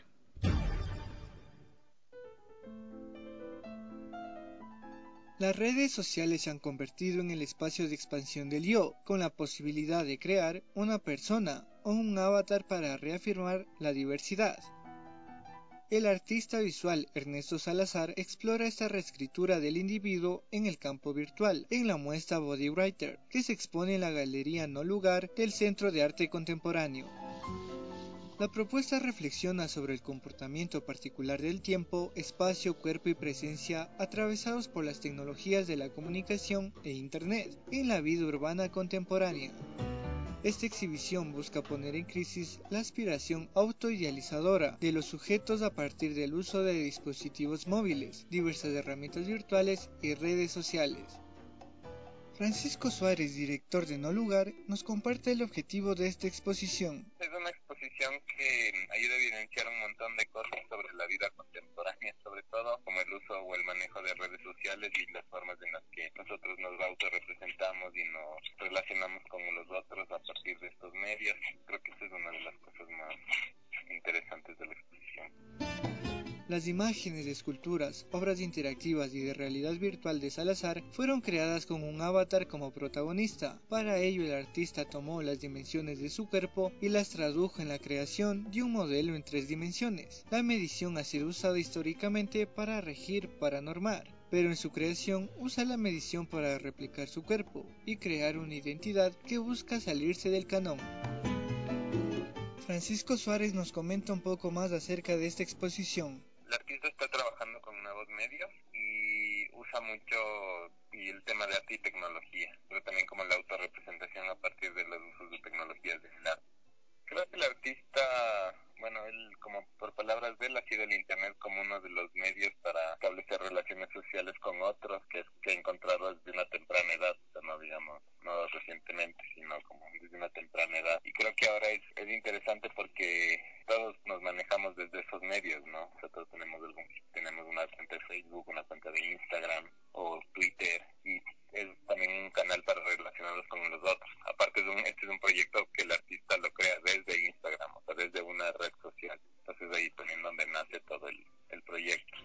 Las redes sociales se han convertido en el espacio de expansión del yo, con la posibilidad de crear una persona o un avatar para reafirmar la diversidad. El artista visual Ernesto Salazar explora esta reescritura del individuo en el campo virtual, en la muestra Body Writer, que se expone en la Galería No Lugar del Centro de Arte Contemporáneo. La propuesta reflexiona sobre el comportamiento particular del tiempo, espacio, cuerpo y presencia atravesados por las tecnologías de la comunicación e Internet en la vida urbana contemporánea. Esta exhibición busca poner en crisis la aspiración autoidealizadora de los sujetos a partir del uso de dispositivos móviles, diversas herramientas virtuales y redes sociales. Francisco Suárez, director de No Lugar, nos comparte el objetivo de esta exposición. Es una exposición que ayuda a evidenciar un montón de cosas sobre la vida contemporánea, sobre todo como el uso o el manejo de redes sociales y las formas en las que nosotros nos autorrepresentamos y nos relacionamos con los otros a partir de estos medios. Creo que esta es una de las cosas más interesantes de la exposición. Las imágenes de esculturas, obras interactivas y de realidad virtual de Salazar fueron creadas con un avatar como protagonista. Para ello el artista tomó las dimensiones de su cuerpo y las tradujo en la creación de un modelo en 3 dimensiones. La medición ha sido usada históricamente para regir, para normar, pero en su creación usa la medición para replicar su cuerpo y crear una identidad que busca salirse del canon. Francisco Suárez nos comenta un poco más acerca de esta exposición. El artista está trabajando con nuevos medios y usa mucho el tema de arte y tecnología, pero también como la autorrepresentación a partir de los usos de tecnologías del arte. Creo que el artista bueno, él, como por palabras de él, ha sido el Internet como uno de los medios para establecer relaciones sociales con otros que ha encontrado desde una temprana edad, o sea, no digamos, no recientemente, sino como desde una temprana edad. Y creo que ahora es interesante porque todos nos manejamos desde esos medios, ¿no? O sea, todos tenemos una cuenta de Facebook, una cuenta de Instagram o Twitter, y es también un canal para relacionarnos con los otros. Aparte este es un proyecto que el artista lo crea desde Instagram, o sea, desde una red social. Entonces ahí también donde nace todo el proyecto.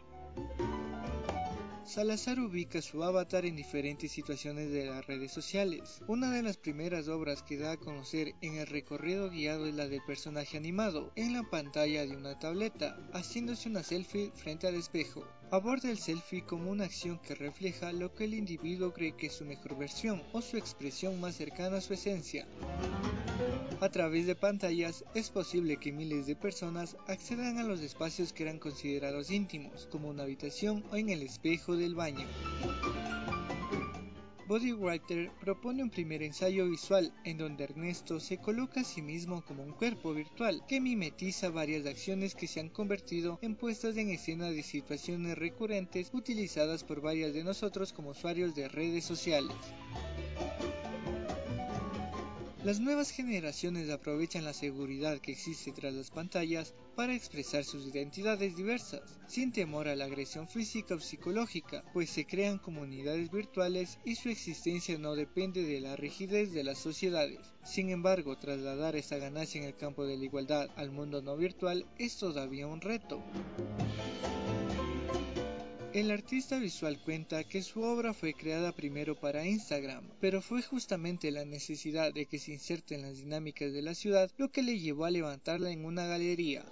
Salazar ubica su avatar en diferentes situaciones de las redes sociales. Una de las primeras obras que da a conocer en el recorrido guiado es la del personaje animado, en la pantalla de una tableta, haciéndose una selfie frente al espejo. Aborda el selfie como una acción que refleja lo que el individuo cree que es su mejor versión o su expresión más cercana a su esencia. A través de pantallas es posible que miles de personas accedan a los espacios que eran considerados íntimos, como una habitación o en el espejo del baño. Bodywriter propone un primer ensayo visual en donde Ernesto se coloca a sí mismo como un cuerpo virtual que mimetiza varias acciones que se han convertido en puestas en escena de situaciones recurrentes utilizadas por varias de nosotros como usuarios de redes sociales. Las nuevas generaciones aprovechan la seguridad que existe tras las pantallas para expresar sus identidades diversas, sin temor a la agresión física o psicológica, pues se crean comunidades virtuales y su existencia no depende de la rigidez de las sociedades. Sin embargo, trasladar esa ganancia en el campo de la igualdad al mundo no virtual es todavía un reto. El artista visual cuenta que su obra fue creada primero para Instagram, pero fue justamente la necesidad de que se inserte en las dinámicas de la ciudad lo que le llevó a levantarla en una galería.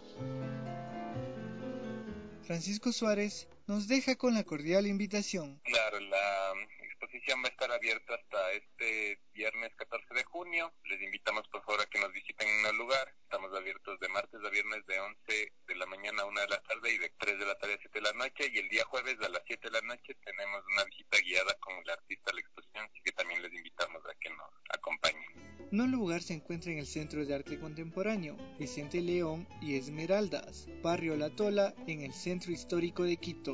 Francisco Suárez nos deja con la cordial invitación. Claro, la exposición va a estar abierta hasta este viernes 14 de junio. Les invitamos por favor a que nos visiten en el lugar. Estamos abiertos de martes a viernes de 11 de la mañana a 1 de la tarde y de 3 de la tarde a 7 de la noche. Y el día jueves a las 7 de la noche tenemos una visita guiada con el artista a la exposición, así que también les invitamos a que nos acompañen. No lugar se encuentra en el Centro de Arte Contemporáneo Vicente León y Esmeraldas, barrio La Tola, en el Centro Histórico de Quito.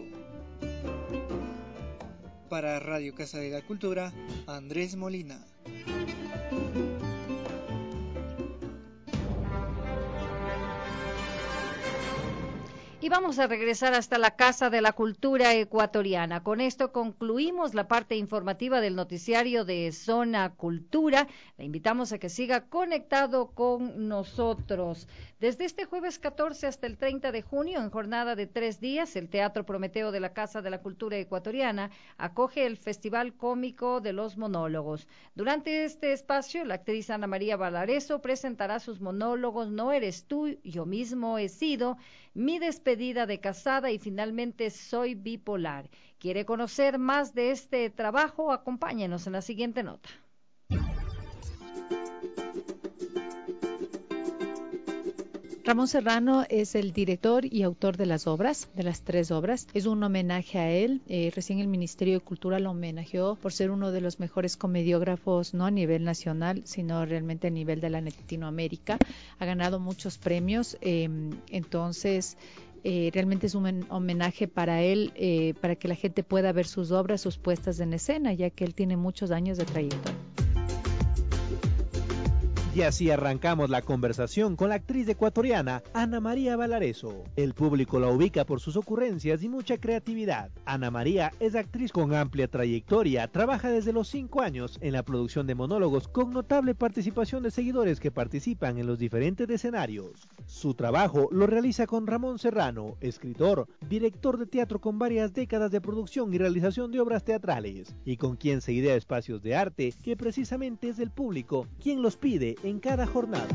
Para Radio Casa de la Cultura, Andrés Molina. Y vamos a regresar hasta la Casa de la Cultura Ecuatoriana. Con esto concluimos la parte informativa del noticiario de Zona Cultura. Le invitamos a que siga conectado con nosotros. Desde este jueves 14 hasta el 30 de junio, en jornada de 3 días, el Teatro Prometeo de la Casa de la Cultura Ecuatoriana acoge el Festival Cómico de los Monólogos. Durante este espacio, la actriz Ana María Valareso presentará sus monólogos No eres tú, yo mismo he sido, Mi despedida de casada y finalmente Soy bipolar. ¿Quiere conocer más de este trabajo? Acompáñenos en la siguiente nota. Ramón Serrano es el director y autor de las obras, de las 3 obras. Es un homenaje a él. Recién el Ministerio de Cultura lo homenajeó por ser uno de los mejores comediógrafos, no a nivel nacional, sino realmente a nivel de la Latinoamérica. Ha ganado muchos premios, entonces realmente es un homenaje para él, para que la gente pueda ver sus obras, sus puestas en escena, ya que él tiene muchos años de trayectoria. Y así arrancamos la conversación con la actriz ecuatoriana Ana María Valareso. El público la ubica por sus ocurrencias y mucha creatividad. Ana María es actriz con amplia trayectoria, trabaja desde los 5 años en la producción de monólogos con notable participación de seguidores que participan en los diferentes escenarios. Su trabajo lo realiza con Ramón Serrano, escritor, director de teatro con varias décadas de producción y realización de obras teatrales, y con quien se idea espacios de arte que precisamente es el público quien los pide en cada jornada.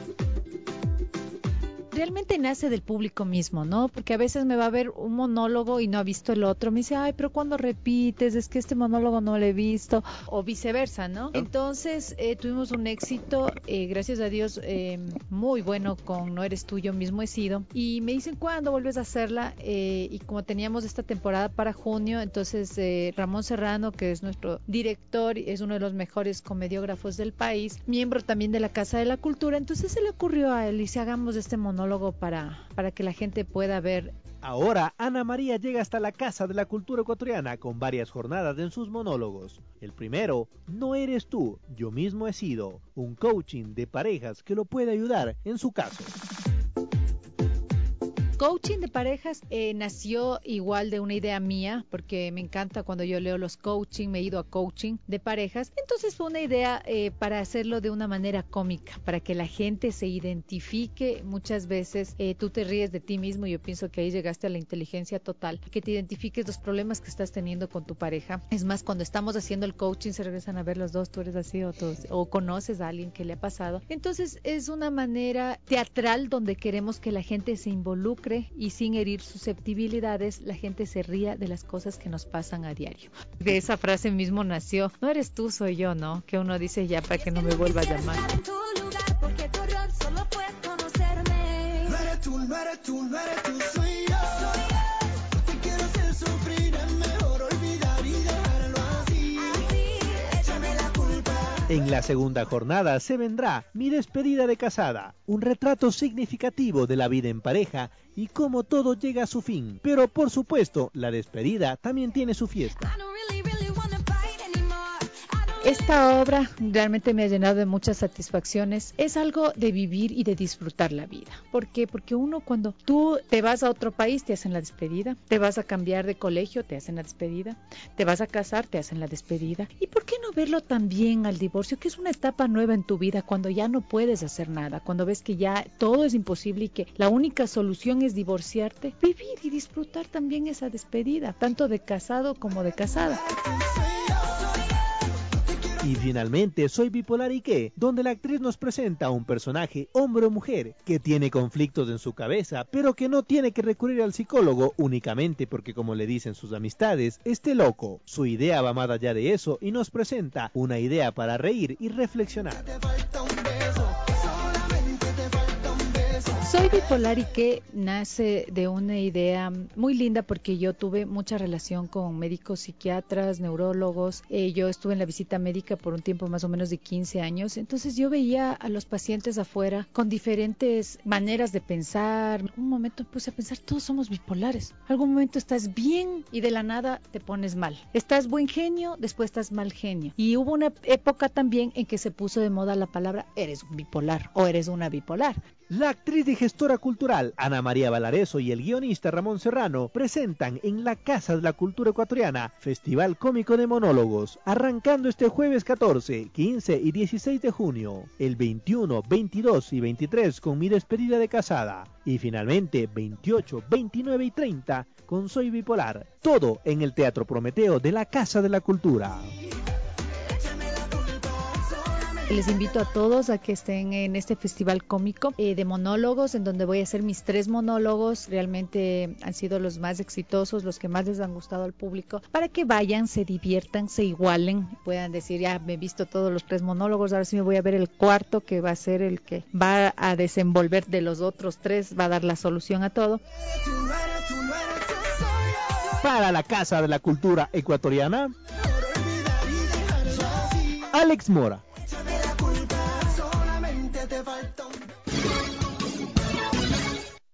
Realmente nace del público mismo, ¿no? Porque a veces me va a ver un monólogo y no ha visto el otro. Me dice, ay, pero cuando repites, es que este monólogo no lo he visto. O viceversa, ¿no? Entonces, tuvimos un éxito, gracias a Dios, muy bueno con No eres tú, yo mismo he sido. Y me dicen, ¿cuándo vuelves a hacerla? Y como teníamos esta temporada para junio, entonces Ramón Serrano, que es nuestro director, es uno de los mejores comediógrafos del país, miembro también de la Casa de la Cultura, entonces se le ocurrió a él y si hagamos este monólogo monólogo para que la gente pueda ver. Ahora, Ana María llega hasta la Casa de la Cultura Ecuatoriana con varias jornadas en sus monólogos. El primero, No eres tú, yo mismo he sido, un coaching de parejas que lo puede ayudar en su caso. Coaching de parejas nació igual de una idea mía, porque me encanta cuando yo leo los coaching, me he ido a coaching de parejas, entonces fue una idea para hacerlo de una manera cómica, para que la gente se identifique. Muchas veces tú te ríes de ti mismo y yo pienso que ahí llegaste a la inteligencia total, que te identifiques los problemas que estás teniendo con tu pareja. Es más, cuando estamos haciendo el coaching se regresan a ver los dos, tú eres así o conoces a alguien que le ha pasado. Entonces es una manera teatral donde queremos que la gente se involucre y sin herir susceptibilidades, la gente se ría de las cosas que nos pasan a diario. De esa frase mismo nació, no eres tú, soy yo, ¿no? Que uno dice ya para que no me vuelva a llamar. No eres tú, no eres tú, no eres tú, soy yo. No te quiero hacer sufrir, es mejor olvidar y dejarlo así. Échame la culpa. En la segunda jornada se vendrá Mi despedida de casada, un retrato significativo de la vida en pareja y cómo todo llega a su fin. Pero por supuesto, la despedida también tiene su fiesta. Esta obra realmente me ha llenado de muchas satisfacciones. Es algo de vivir y de disfrutar la vida. ¿Por qué? Porque uno, cuando tú te vas a otro país, te hacen la despedida. Te vas a cambiar de colegio, te hacen la despedida. Te vas a casar, te hacen la despedida. ¿Y por qué no verlo también al divorcio, que es una etapa nueva en tu vida, cuando ya no puedes hacer nada, cuando ves que ya todo es imposible y que la única solución es divorciarte? Vivir y disfrutar también esa despedida, tanto de casado como de casada. Y finalmente, Soy bipolar y qué, donde la actriz nos presenta a un personaje, hombre o mujer, que tiene conflictos en su cabeza, pero que no tiene que recurrir al psicólogo únicamente porque, como le dicen sus amistades, esté loco. Su idea va más allá de eso y nos presenta una idea para reír y reflexionar. Soy bipolar y que nace de una idea muy linda, porque yo tuve mucha relación con médicos psiquiatras, neurólogos. Yo estuve en la visita médica por un tiempo más o menos de 15 años. Entonces yo veía a los pacientes afuera con diferentes maneras de pensar. En un momento puse a pensar, todos somos bipolares. Algún momento estás bien y de la nada te pones mal. Estás buen genio, después estás mal genio. Y hubo una época también en que se puso de moda la palabra eres un bipolar o eres una bipolar. La actriz y gestora cultural Ana María Valareso y el guionista Ramón Serrano presentan en la Casa de la Cultura Ecuatoriana Festival Cómico de Monólogos, arrancando este jueves 14, 15 y 16 de junio, el 21, 22 y 23 con Mi despedida de casada y finalmente 28, 29 y 30 con Soy bipolar, todo en el Teatro Prometeo de la Casa de la Cultura. Les invito a todos a que estén en este festival cómico de monólogos, en donde voy a hacer mis 3 monólogos. Realmente han sido los más exitosos, los que más les han gustado al público, para que vayan, se diviertan, se igualen, puedan decir, ya me he visto todos los 3 monólogos, ahora sí me voy a ver el cuarto, que va a ser el que va a desenvolver de los otros 3, va a dar la solución a todo. Para la Casa de la Cultura Ecuatoriana, Alex Mora.